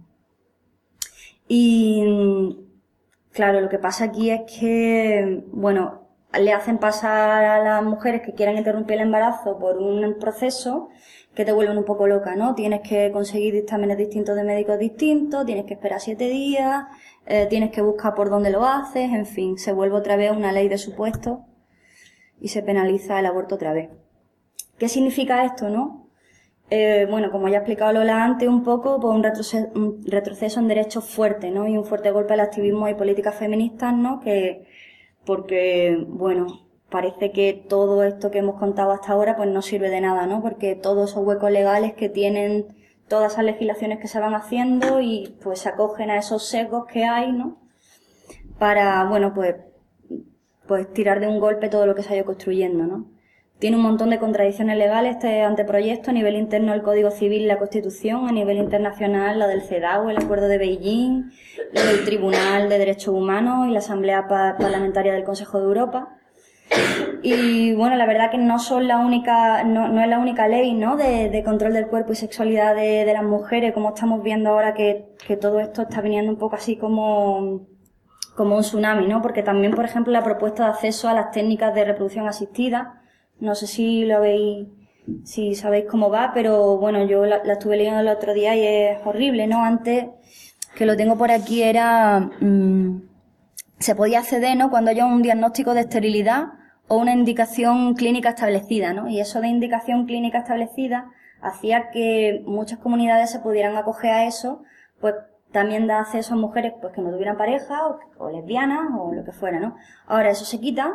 Y claro, lo que pasa aquí es que, bueno, le hacen pasar a las mujeres que quieran interrumpir el embarazo por un proceso que te vuelven un poco loca, ¿no? Tienes que conseguir dictámenes distintos de médicos distintos, tienes que esperar siete días, eh, tienes que buscar por dónde lo haces, en fin, se vuelve otra vez una ley de supuestos y se penaliza el aborto otra vez. ¿Qué significa esto, no? Eh, bueno, como ya he explicado Lola antes un poco, pues un retroceso, un retroceso en derechos fuerte, ¿no? Y un fuerte golpe al activismo y políticas feministas, ¿no? Que, porque, bueno, parece que todo esto que hemos contado hasta ahora pues no sirve de nada, ¿no? Porque todos esos huecos legales que tienen todas esas legislaciones que se van haciendo y pues se acogen a esos sesgos que hay, ¿no? Para, bueno, pues, pues tirar de un golpe todo lo que se ha ido construyendo, ¿no? Tiene un montón de contradicciones legales este anteproyecto, a nivel interno el Código Civil y la Constitución, a nivel internacional la del CEDAW, el Acuerdo de Beijing, lo del Tribunal de Derechos Humanos y la Asamblea Parlamentaria del Consejo de Europa. Y bueno, la verdad que no son la única, no, no es la única ley, ¿no? De, de control del cuerpo y sexualidad de, de las mujeres, como estamos viendo ahora que, que todo esto está viniendo un poco así como, como un tsunami, ¿no? Porque también, por ejemplo, la propuesta de acceso a las técnicas de reproducción asistida, no sé si lo habéis, si sabéis cómo va, pero bueno, yo la, la estuve leyendo el otro día y es horrible, ¿no? Antes, que lo tengo por aquí, era, mmm, se podía acceder, ¿no? Cuando haya un diagnóstico de esterilidad o una indicación clínica establecida, ¿no? Y eso de indicación clínica establecida hacía que muchas comunidades se pudieran acoger a eso, pues también da acceso a mujeres pues que no tuvieran pareja o, o lesbianas o lo que fuera, ¿no? Ahora eso se quita.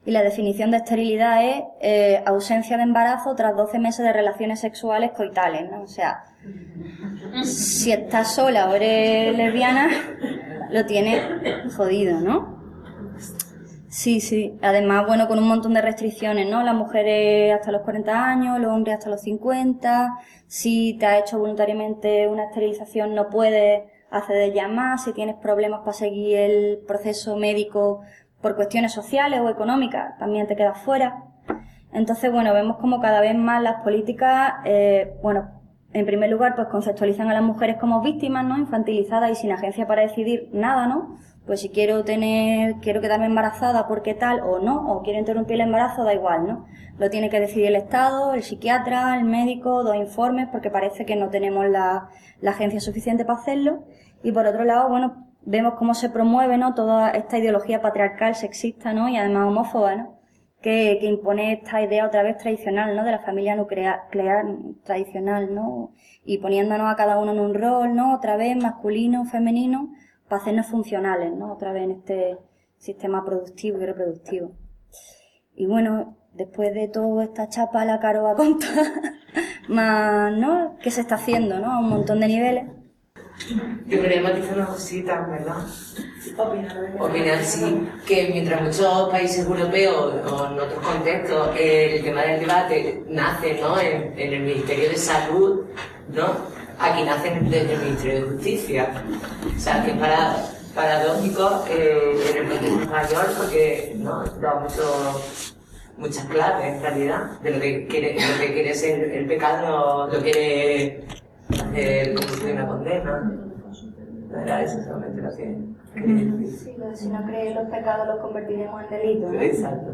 Y la definición de esterilidad es eh, ausencia de embarazo tras doce meses de relaciones sexuales coitales, ¿no? O sea, si estás sola o eres lesbiana, lo tienes jodido, ¿no? Sí, sí. Además, bueno, con un montón de restricciones, ¿no? Las mujeres hasta los cuarenta años, los hombres hasta los cincuenta. Si te has hecho voluntariamente una esterilización, no puedes acceder ya más. Si tienes problemas para seguir el proceso médico por cuestiones sociales o económicas, también te quedas fuera. Entonces, bueno, vemos como cada vez más las políticas, eh, bueno, en primer lugar, pues conceptualizan a las mujeres como víctimas, ¿no? Infantilizadas y sin agencia para decidir nada, ¿no? Pues si quiero tener, quiero quedarme embarazada porque tal o no, o quiero interrumpir el embarazo, da igual, ¿no? Lo tiene que decidir el Estado, el psiquiatra, el médico, dos informes, porque parece que no tenemos la, la agencia suficiente para hacerlo. Y por otro lado, bueno, vemos cómo se promueve, ¿no? Toda esta ideología patriarcal, sexista, ¿no? Y además homófoba, ¿no? Que, que impone esta idea otra vez tradicional, ¿no? De la familia nuclear, nuclear tradicional, ¿no? Y poniéndonos a cada uno en un rol, ¿no? Otra vez masculino, femenino, para hacernos funcionales, ¿no? Otra vez en este sistema productivo y reproductivo. Y bueno, después de toda esta chapa, la Caro va a contar más, ¿no? ¿Qué se está haciendo, ¿no? A un montón de niveles. Yo quería matizar unas cositas, ¿verdad? Opinar, Opinar, sí, que mientras muchos países europeos o en otros contextos el tema del debate nace, ¿no? en, en el Ministerio de Salud, ¿no? Aquí nace desde el Ministerio de Justicia. O sea, que es para, paradójico eh, en el contexto español porque, ¿no? Da mucho, muchas claves, en realidad, de lo que quiere, lo que quiere ser el pecado, lo quiere hacer como una condena. No era eso solamente lo que quería decir. Sí, lo de si no creéis los pecados los convertiremos en delitos, ¿no? Exacto.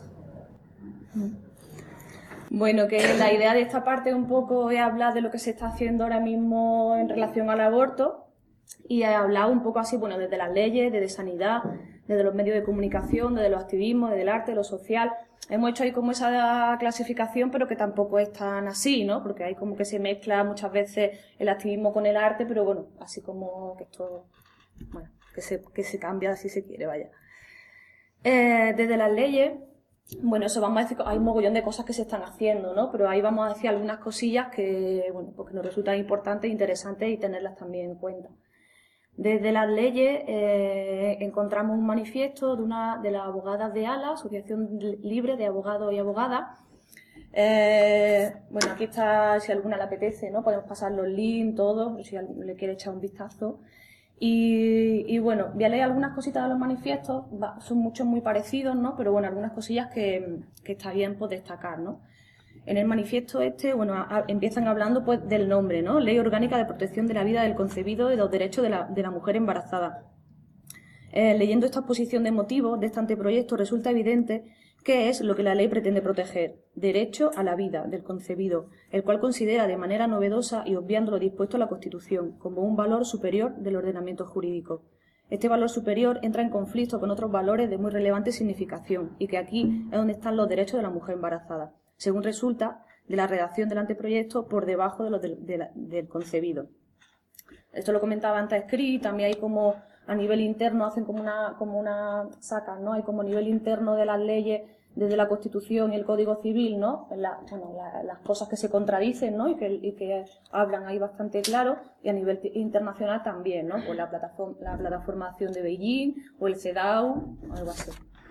Bueno, que la idea de esta parte un poco es hablar de lo que se está haciendo ahora mismo en relación al aborto y he hablado un poco así, bueno, desde las leyes, desde sanidad, desde los medios de comunicación, desde los activismos, desde el arte, lo social. Hemos hecho ahí como esa clasificación, pero que tampoco es tan así, ¿no? Porque hay como que se mezcla muchas veces el activismo con el arte, pero bueno, así como que esto, bueno, que se, que se cambia si se quiere, vaya. Eh, desde las leyes, bueno, eso vamos a decir, hay un mogollón de cosas que se están haciendo, ¿no? Pero ahí vamos a decir algunas cosillas que, bueno, pues que nos resultan importantes e interesantes y tenerlas también en cuenta. Desde las leyes eh, encontramos un manifiesto de una de las abogadas de ALA, Asociación Libre de Abogados y Abogadas. Eh, bueno, aquí está, si a alguna le apetece, ¿no? Podemos pasar los links, todos, si alguien le quiere echar un vistazo. Y, y bueno, voy a leer algunas cositas de los manifiestos, va, son muchos muy parecidos, ¿no? Pero bueno, algunas cosillas que, que está bien pues, destacar, ¿no? En el manifiesto este, bueno, a, empiezan hablando pues del nombre, ¿no? Ley Orgánica de Protección de la Vida del Concebido y de los Derechos de la, de la Mujer Embarazada. Eh, leyendo esta exposición de motivos de este anteproyecto resulta evidente qué es lo que la ley pretende proteger: derecho a la vida del concebido, el cual considera de manera novedosa y obviando lo dispuesto a la Constitución como un valor superior del ordenamiento jurídico. Este valor superior entra en conflicto con otros valores de muy relevante significación y que aquí es donde están los derechos de la mujer embarazada, según resulta de la redacción del anteproyecto, por debajo de los de, de la, del concebido. Esto lo comentaba antes Cris, también hay como a nivel interno, hacen como una, como una sacan, ¿no? Hay como a nivel interno de las leyes, desde la Constitución y el Código Civil, ¿no? La, bueno, la, las cosas que se contradicen, ¿no? Y que, y que hablan ahí bastante claro, y a nivel internacional también, ¿no? Pues la plataforma, la plataformación de Beijing, o el CEDAW, algo así.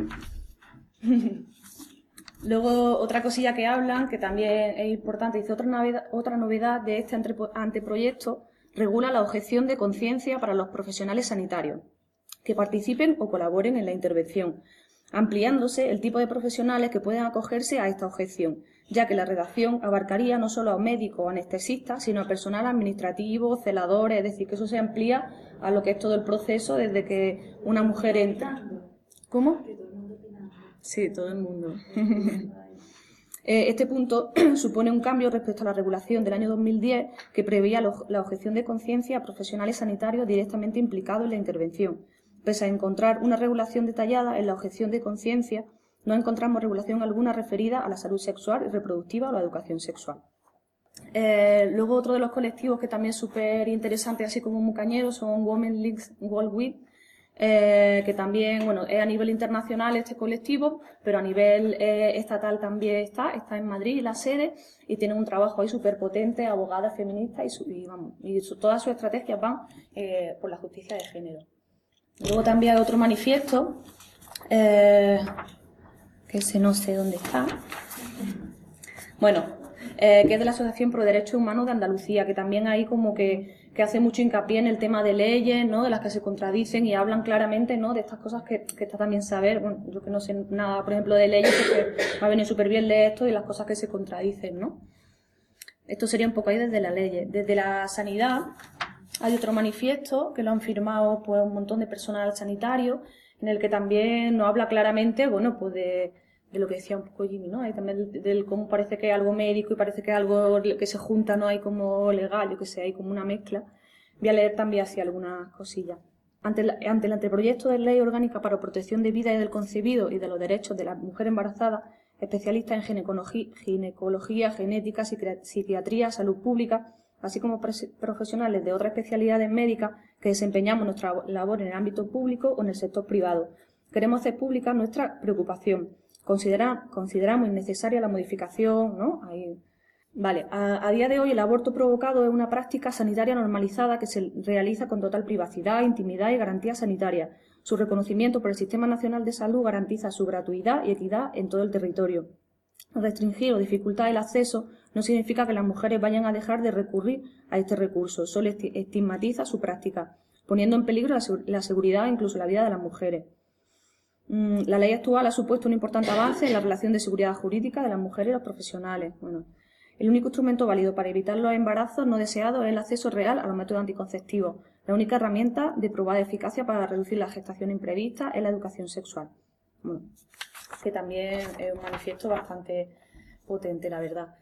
Luego, otra cosilla que hablan, que también es importante, dice, otra novedad, otra novedad de este anteproyecto regula la objeción de conciencia para los profesionales sanitarios que participen o colaboren en la intervención, ampliándose el tipo de profesionales que pueden acogerse a esta objeción, ya que la redacción abarcaría no solo a médicos o anestesistas, sino a personal administrativo, celadores, es decir, que eso se amplía a lo que es todo el proceso desde que una mujer entra. ¿Cómo? Sí, todo el mundo. Este punto supone un cambio respecto a la regulación del año dos mil diez que preveía la objeción de conciencia a profesionales sanitarios directamente implicados en la intervención. Pese a encontrar una regulación detallada en la objeción de conciencia, no encontramos regulación alguna referida a la salud sexual y reproductiva o la educación sexual. Eh, luego otro de los colectivos que también es súper interesante, así como muy cañero, son Women Links World With, eh, que también, bueno, es a nivel internacional este colectivo, pero a nivel eh, estatal también está, está en Madrid la sede, y tiene un trabajo ahí súper potente, abogada feminista, y, su, y, vamos, y su, todas sus estrategias van eh, por la justicia de género. Luego también hay otro manifiesto, eh, que ese no sé dónde está. Bueno, eh, que es de la Asociación Pro Derechos Humanos de Andalucía, que también hay como que, que hace mucho hincapié en el tema de leyes, ¿no? De las que se contradicen, y hablan claramente, ¿no? De estas cosas que, que está también saber, bueno, yo que no sé nada, por ejemplo, de leyes, porque me ha venido súper bien leer esto y las cosas que se contradicen, ¿no? Esto sería un poco ahí desde la ley. Desde la sanidad hay otro manifiesto que lo han firmado pues un montón de personal sanitario, en el que también nos habla claramente, bueno, pues de, de lo que decía un poco Jimmy, ¿no? Hay también del, del cómo parece que es algo médico y parece que es algo que se junta, no hay como legal, yo que sé, hay como una mezcla. Voy a leer también así algunas cosillas. Ante, la, ante el anteproyecto de ley orgánica para protección de vida y del concebido y de los derechos de la mujer embarazada, especialistas en ginecología, ginecología, genética, psiquiatría, salud pública, así como profesionales de otras especialidades médicas que desempeñamos nuestra labor en el ámbito público o en el sector privado. Queremos hacer pública nuestra preocupación. Considera, consideramos innecesaria la modificación, ¿no? Ahí. Vale, a, a día de hoy el aborto provocado es una práctica sanitaria normalizada que se realiza con total privacidad, intimidad y garantía sanitaria. Su reconocimiento por el Sistema Nacional de Salud garantiza su gratuidad y equidad en todo el territorio. Restringir o dificultar el acceso no significa que las mujeres vayan a dejar de recurrir a este recurso, solo estigmatiza su práctica, poniendo en peligro la, la seguridad e incluso la vida de las mujeres. Mm, la ley actual ha supuesto un importante avance en la relación de seguridad jurídica de las mujeres y los profesionales. Bueno, el único instrumento válido para evitar los embarazos no deseados es el acceso real a los métodos anticonceptivos. La única herramienta de probada eficacia para reducir la gestación imprevista es la educación sexual. Bueno, que también es un manifiesto bastante potente, la verdad.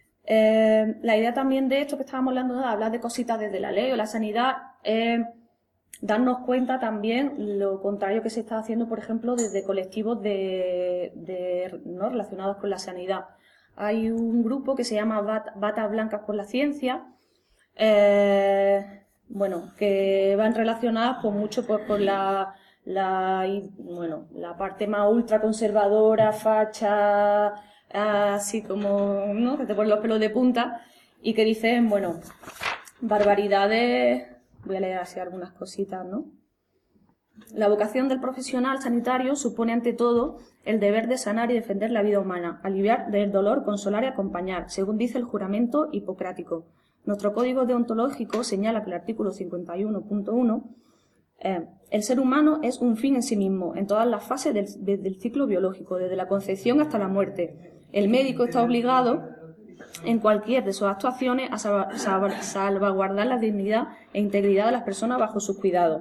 Eh, la idea también de esto que estábamos hablando, de hablar de cositas desde la ley o la sanidad, es eh, darnos cuenta también lo contrario que se está haciendo, por ejemplo, desde colectivos de, de, ¿no? relacionados con la sanidad. Hay un grupo que se llama Bat, Batas Blancas por la Ciencia, eh, bueno, que van relacionadas pues, mucho pues, con la, la, bueno, la parte más ultraconservadora, facha, así como, ¿no? que te ponen los pelos de punta, y que dicen, bueno, barbaridades, voy a leer así algunas cositas, ¿no? La vocación del profesional sanitario supone ante todo el deber de sanar y defender la vida humana, aliviar del dolor, consolar y acompañar, según dice el juramento hipocrático. Nuestro código deontológico señala que el artículo cincuenta y uno punto uno eh, el ser humano es un fin en sí mismo, en todas las fases del, del ciclo biológico, desde la concepción hasta la muerte. El médico está obligado, en cualquier de sus actuaciones, a salvaguardar la dignidad e integridad de las personas bajo sus cuidados.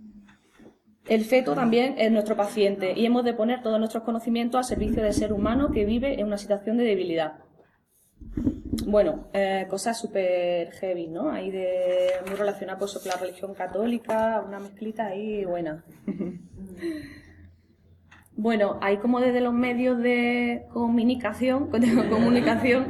El feto también es nuestro paciente y hemos de poner todos nuestros conocimientos al servicio del ser humano que vive en una situación de debilidad. Bueno, eh, cosas súper heavy, ¿no? Ahí de muy relacionadas pues, con la religión católica, una mezclita ahí buena. Bueno, hay como desde los medios de comunicación, de comunicación,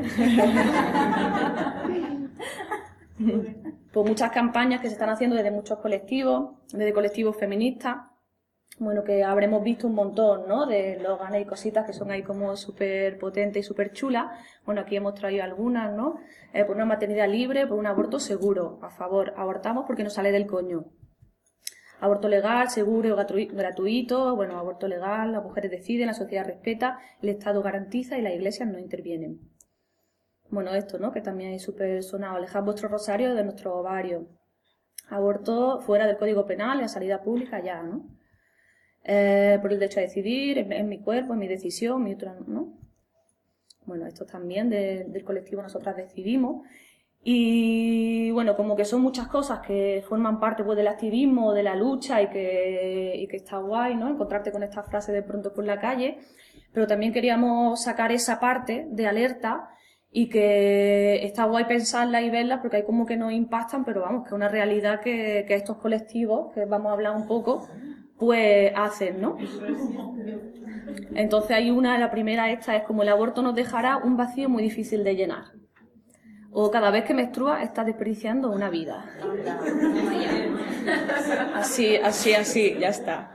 pues muchas campañas que se están haciendo desde muchos colectivos, desde colectivos feministas, bueno, que habremos visto un montón, ¿no? De logans y cositas que son ahí como súper potentes y súper chulas. Bueno, aquí hemos traído algunas, ¿no? Eh, por una maternidad libre, por un aborto seguro, a favor, abortamos porque nos sale del coño. Aborto legal, seguro, gratuito, bueno, aborto legal, las mujeres deciden, la sociedad respeta, el Estado garantiza y las iglesias no intervienen. Bueno, esto, ¿no? Que también es súper sonado. Alejad vuestro rosario de nuestros ovarios. Aborto fuera del Código Penal, en la salida pública ya, ¿no? Eh, por el derecho a decidir, en, en mi cuerpo, en mi decisión, mi otra, ¿no? Bueno, esto también de, del colectivo Nosotras Decidimos. Y bueno, como que son muchas cosas que forman parte pues, del activismo, de la lucha y que, y que está guay, ¿no? Encontrarte con esta frase de pronto por la calle. Pero también queríamos sacar esa parte de alerta y que está guay pensarla y verla porque hay como que nos impactan, pero vamos, que es una realidad que, que estos colectivos, que vamos a hablar un poco, pues hacen, ¿no? Entonces hay una, la primera esta es como el aborto nos dejará un vacío muy difícil de llenar. O cada vez que menstrua estás desperdiciando una vida. Así, así, así, ya está.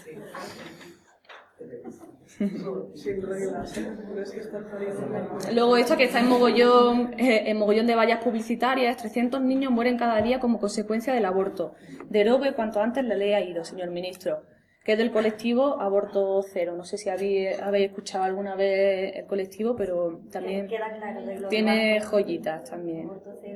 Luego esto que está en mogollón, eh, en mogollón de vallas publicitarias, trescientos niños mueren cada día como consecuencia del aborto. Derogue cuanto antes la ley ha ido, señor ministro, que es del colectivo Aborto Cero. No sé si habéis, habéis escuchado alguna vez el colectivo, pero también tiene joyitas también.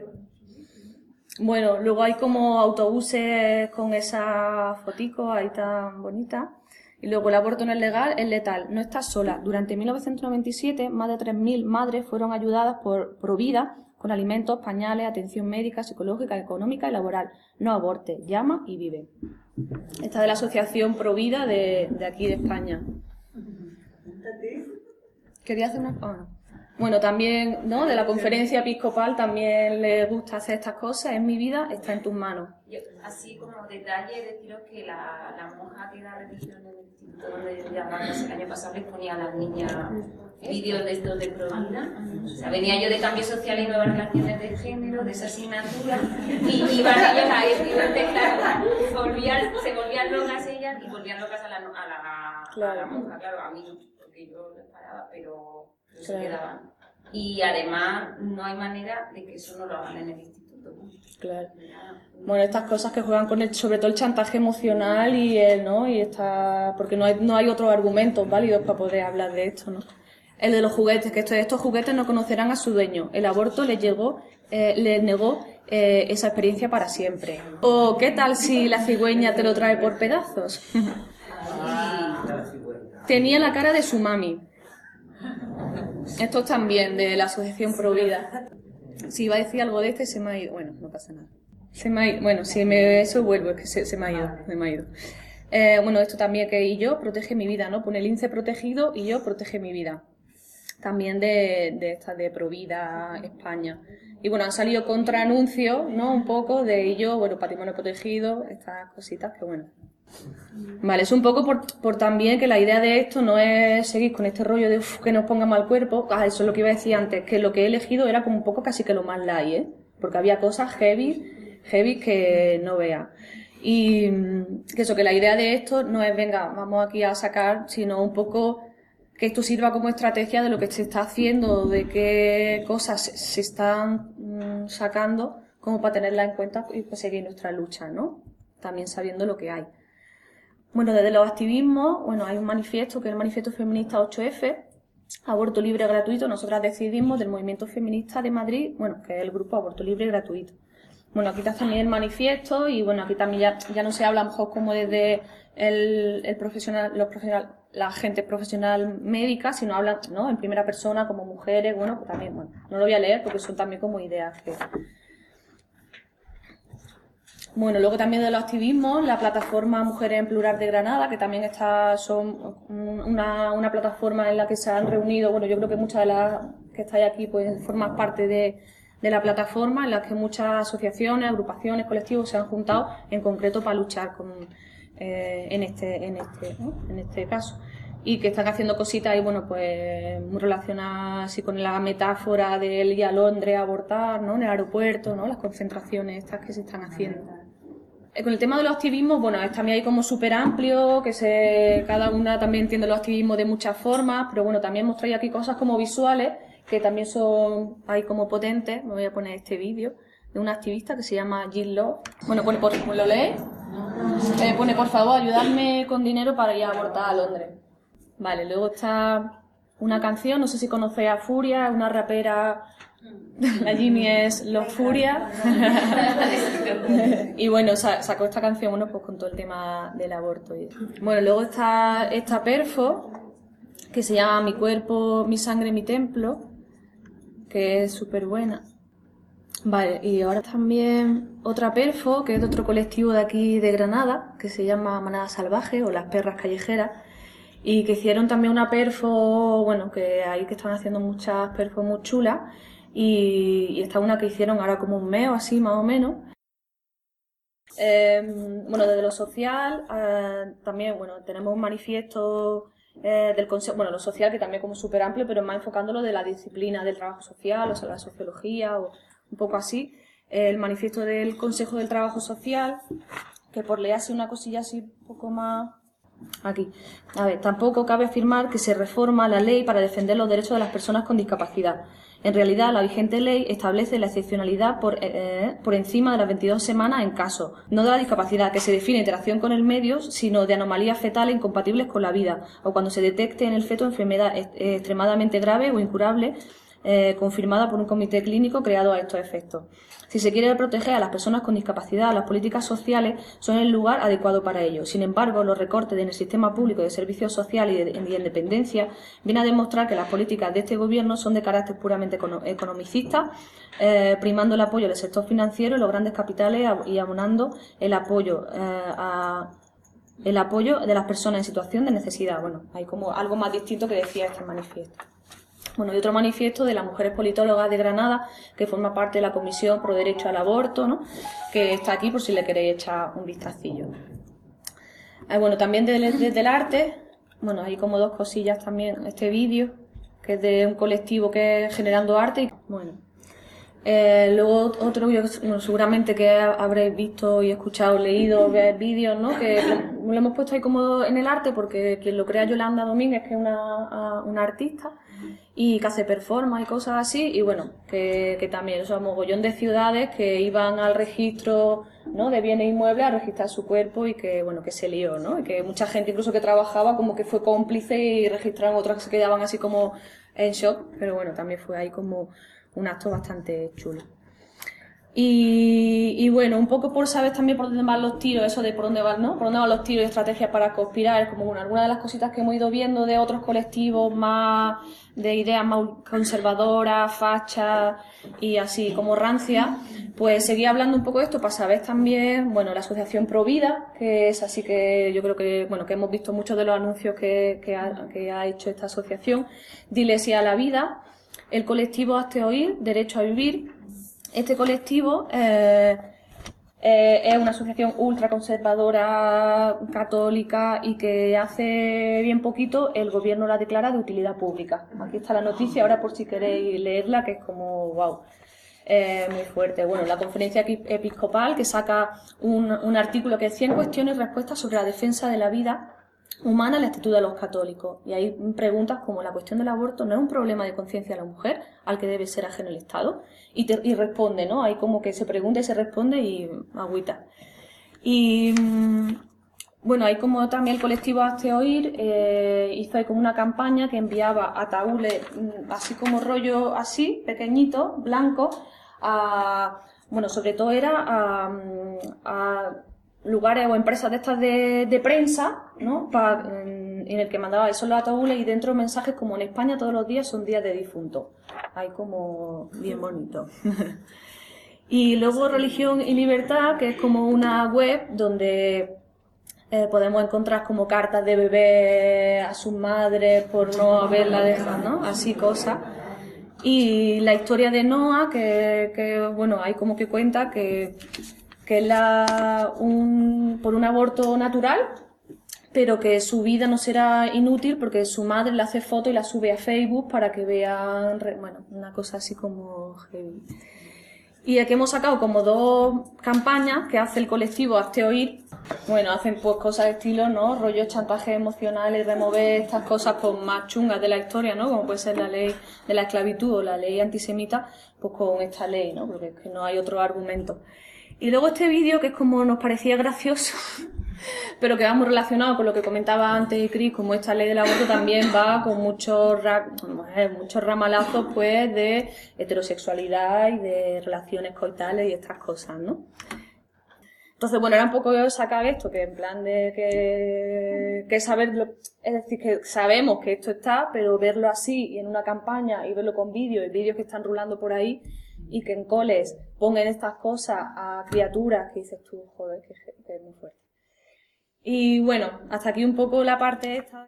Bueno, luego hay como autobuses con esas foticos ahí tan bonitas. Y luego el aborto no es legal, es letal. No estás sola. Durante mil novecientos noventa y siete, más de tres mil madres fueron ayudadas por Provida con alimentos, pañales, atención médica, psicológica, económica y laboral. No aborte, llama y vive. Esta es de la asociación Provida de, de aquí de España. ¿Quería hacer una...? Oh, no. Bueno, también, ¿no? De la conferencia episcopal también le gusta hacer estas cosas. Es mi vida, está en tus manos. Yo, así como detalle, deciros que la, la monja que da religión en el instituto de, de Arranques el año pasado les ponía a las niñas vídeos de estos de Provida. O sea, venía yo de Cambio Social y Nuevas Relaciones de Género, de esa asignatura, y iban ellos a eso, y claro, volvían, se volvían locas ellas y volvían locas a la, a la, claro. a la monja. Claro, a mí no, porque yo les paraba, pero... se quedaban. Y además no hay manera de que eso no lo hagan en el instituto. Claro. Bueno, estas cosas que juegan con el, sobre todo el chantaje emocional y el, ¿no? Y esta, porque no hay, no hay otros argumentos válidos para poder hablar de esto, ¿no? El de los juguetes, que estos, estos juguetes no conocerán a su dueño. El aborto les llegó, eh, les negó eh, esa experiencia para siempre. O ¿qué tal si la cigüeña te lo trae por pedazos? Tenía la cara de su mami. Esto también de la asociación Provida. Si iba a decir algo de este, se me ha ido. Bueno, no pasa nada. Se me ha ido. Bueno, si me eso vuelvo, es que se, se me ha ido. Se me ha ido. Eh, bueno, esto también que y yo protege mi vida, ¿no? Pone el lince protegido y yo protege mi vida. También de, de esta de Provida España. Y bueno, han salido contraanuncios, ¿no? Un poco de y yo, bueno, patrimonio protegido, estas cositas que bueno. Vale, es un poco por, por también que la idea de esto no es seguir con este rollo de uf, que nos ponga mal cuerpo. Ah, eso es lo que iba a decir antes, que lo que he elegido era como un poco casi que lo más light, ¿eh? Porque había cosas heavy, heavy que no vea. Y que eso, que la idea de esto no es, venga, vamos aquí a sacar, sino un poco que esto sirva como estrategia de lo que se está haciendo, de qué cosas se están mmm, sacando, como para tenerla en cuenta y pues seguir nuestra lucha, ¿no? También sabiendo lo que hay. Bueno, desde los activismos, bueno, hay un manifiesto que es el Manifiesto Feminista ocho efe, aborto libre gratuito, nosotras decidimos, del Movimiento Feminista de Madrid, bueno, que es el grupo Aborto Libre y Gratuito. Bueno, aquí está también el manifiesto y bueno, aquí también ya, ya no se habla a lo mejor como desde el, el profesional, los profesional, la gente profesional médica, sino hablan, ¿no? En primera persona como mujeres, bueno, pues también, bueno, no lo voy a leer porque son también como ideas que... Bueno, luego también de los activismos, la plataforma Mujeres en Plural de Granada, que también está, son una, una plataforma en la que se han reunido, bueno, yo creo que muchas de las que estáis aquí pues forman parte de, de la plataforma, en la que muchas asociaciones, agrupaciones, colectivos se han juntado en concreto para luchar con, eh, en este, en este, ¿no? en este caso. Y que están haciendo cositas ahí, bueno, pues muy relacionadas así con la metáfora del ir a Londres a abortar, ¿no? En el aeropuerto, ¿no? Las concentraciones estas que se están haciendo. Con el tema de los activismos, bueno, es también hay como súper amplio, que se, cada una también entiende los activismos de muchas formas, pero bueno, también hemos traído aquí cosas como visuales, que también son, hay como potentes. Me voy a poner este vídeo de una activista que se llama Jill Love. Bueno, pone, por, ¿lo lees? Eh, pone, por favor, ayudarme con dinero para ir a abortar a Londres. Vale, luego está una canción, no sé si conocéis a Furia, una rapera, la Jimmy es Los Furia. Y bueno, sacó esta canción, bueno, pues con todo el tema del aborto. Bueno, luego está esta perfo, que se llama Mi cuerpo, mi sangre, mi templo, que es súper buena. Vale, y ahora también otra perfo, que es de otro colectivo de aquí de Granada, que se llama Manada Salvaje o Las Perras Callejeras, y que hicieron también una perfo, bueno, que ahí que están haciendo muchas perfos muy chulas, y, y esta una que hicieron ahora como un mes o así, más o menos. Eh, bueno, desde lo social, eh, también, bueno, tenemos un manifiesto eh, del Consejo, bueno, lo social que también como súper amplio, pero más enfocándolo de la disciplina del trabajo social, o sea, la sociología, o, un poco así, el manifiesto del Consejo del Trabajo Social, que por leer así una cosilla así un poco más... Aquí. A ver, tampoco cabe afirmar que se reforma la ley para defender los derechos de las personas con discapacidad. En realidad, la vigente ley establece la excepcionalidad por, eh, por encima de las veintidós semanas en caso, no de la discapacidad, que se define interacción con el medio, sino de anomalías fetales incompatibles con la vida, o cuando se detecte en el feto enfermedad eh, extremadamente grave o incurable, eh, confirmada por un comité clínico creado a estos efectos. Si se quiere proteger a las personas con discapacidad, las políticas sociales son el lugar adecuado para ello. Sin embargo, los recortes en el sistema público de servicios sociales y de, de independencia vienen a demostrar que las políticas de este gobierno son de carácter puramente economicista, eh, primando el apoyo del sector financiero y los grandes capitales y abonando el apoyo eh, a el apoyo de las personas en situación de necesidad. Bueno, hay como algo más distinto que decía este manifiesto. Bueno, y otro manifiesto de las mujeres politólogas de Granada, que forma parte de la Comisión Pro Derecho al Aborto, ¿no?, que está aquí por si le queréis echar un vistacillo. Eh, bueno, también desde, desde el arte, bueno, hay como dos cosillas también, este vídeo, que es de un colectivo que es Generando Arte, y bueno. Eh, luego otro vídeo, bueno, seguramente que habréis visto y escuchado, leído, ver vídeos, ¿no?, que lo, lo hemos puesto ahí como en el arte porque quien lo crea es Yolanda Domínguez, que es una, una artista y que hace performance y cosas así, y bueno, que, que también, o sea, mogollón de ciudades que iban al registro, ¿no?, de bienes inmuebles a registrar su cuerpo y que, bueno, que se lió, ¿no?, y que mucha gente incluso que trabajaba como que fue cómplice y registraron, otras que se quedaban así como en shock, pero bueno, también fue ahí como un acto bastante chulo. Y, y bueno, un poco por saber también por dónde van los tiros, eso de por dónde van, ¿no?, por dónde van los tiros y estrategias para conspirar, como bueno, algunas de las cositas que hemos ido viendo de otros colectivos más de ideas más conservadoras, fachas y así como rancias, pues seguía hablando un poco de esto para saber también, bueno, la asociación Provida, que es así que yo creo que, bueno, que hemos visto muchos de los anuncios que, que, ha, que ha hecho esta asociación, Dile sí a la vida, el colectivo Hazte Oír, Derecho a Vivir. Este colectivo eh, eh, es una asociación ultraconservadora, católica, y que hace bien poquito el gobierno la declara de utilidad pública. Aquí está la noticia, ahora por si queréis leerla, que es como wow, eh, muy fuerte. Bueno, la conferencia episcopal que saca un, un artículo que es cien cuestiones y respuestas sobre la defensa de la vida humana en la actitud de los católicos. Y hay preguntas como: la cuestión del aborto no es un problema de conciencia de la mujer al que debe ser ajeno el Estado. Y, te, y responde, ¿no? Hay como que se pregunta y se responde y agüita. Y bueno, hay como también el colectivo Hazte Oír eh, hizo ahí como una campaña que enviaba ataúdes así como rollo así, pequeñito, blanco, a, bueno, sobre todo era a, a lugares o empresas de estas de, de prensa, ¿no?, pa, en, en el que mandaba esos los ataúdes y dentro mensajes como: en España todos los días son días de difunto. Hay como bien bonito. Y luego Religión y Libertad, que es como una web donde eh, podemos encontrar como cartas de bebé a sus madres por no haberla dejado, ¿no?, así cosas. Y la historia de Noa, que, que bueno, hay como que cuenta que que es la, un, por un aborto natural, pero que su vida no será inútil porque su madre le hace fotos y la sube a Facebook para que vean, bueno, una cosa así como heavy. Y aquí hemos sacado como dos campañas que hace el colectivo Hazte Oír. Bueno, hacen pues cosas de estilo, ¿no?, rollo chantaje emocional y remover estas cosas pues más chungas de la historia, ¿no?, como puede ser la ley de la esclavitud o la ley antisemita, pues con esta ley, ¿no?, porque es que no hay otro argumento. Y luego este vídeo, que es como nos parecía gracioso, pero que va muy relacionado con lo que comentaba antes Cris, como esta ley del aborto también va con muchos, ra muchos ramalazos pues de heterosexualidad y de relaciones coitales y estas cosas, ¿no? Entonces, bueno, era un poco sacar esto, que en plan de que, que saberlo, es decir, que sabemos que esto está, pero verlo así y en una campaña y verlo con vídeos y vídeos que están rulando por ahí, y que en coles pongan estas cosas a criaturas que dices tú, joder, que, que es muy fuerte. Y bueno, hasta aquí un poco la parte esta.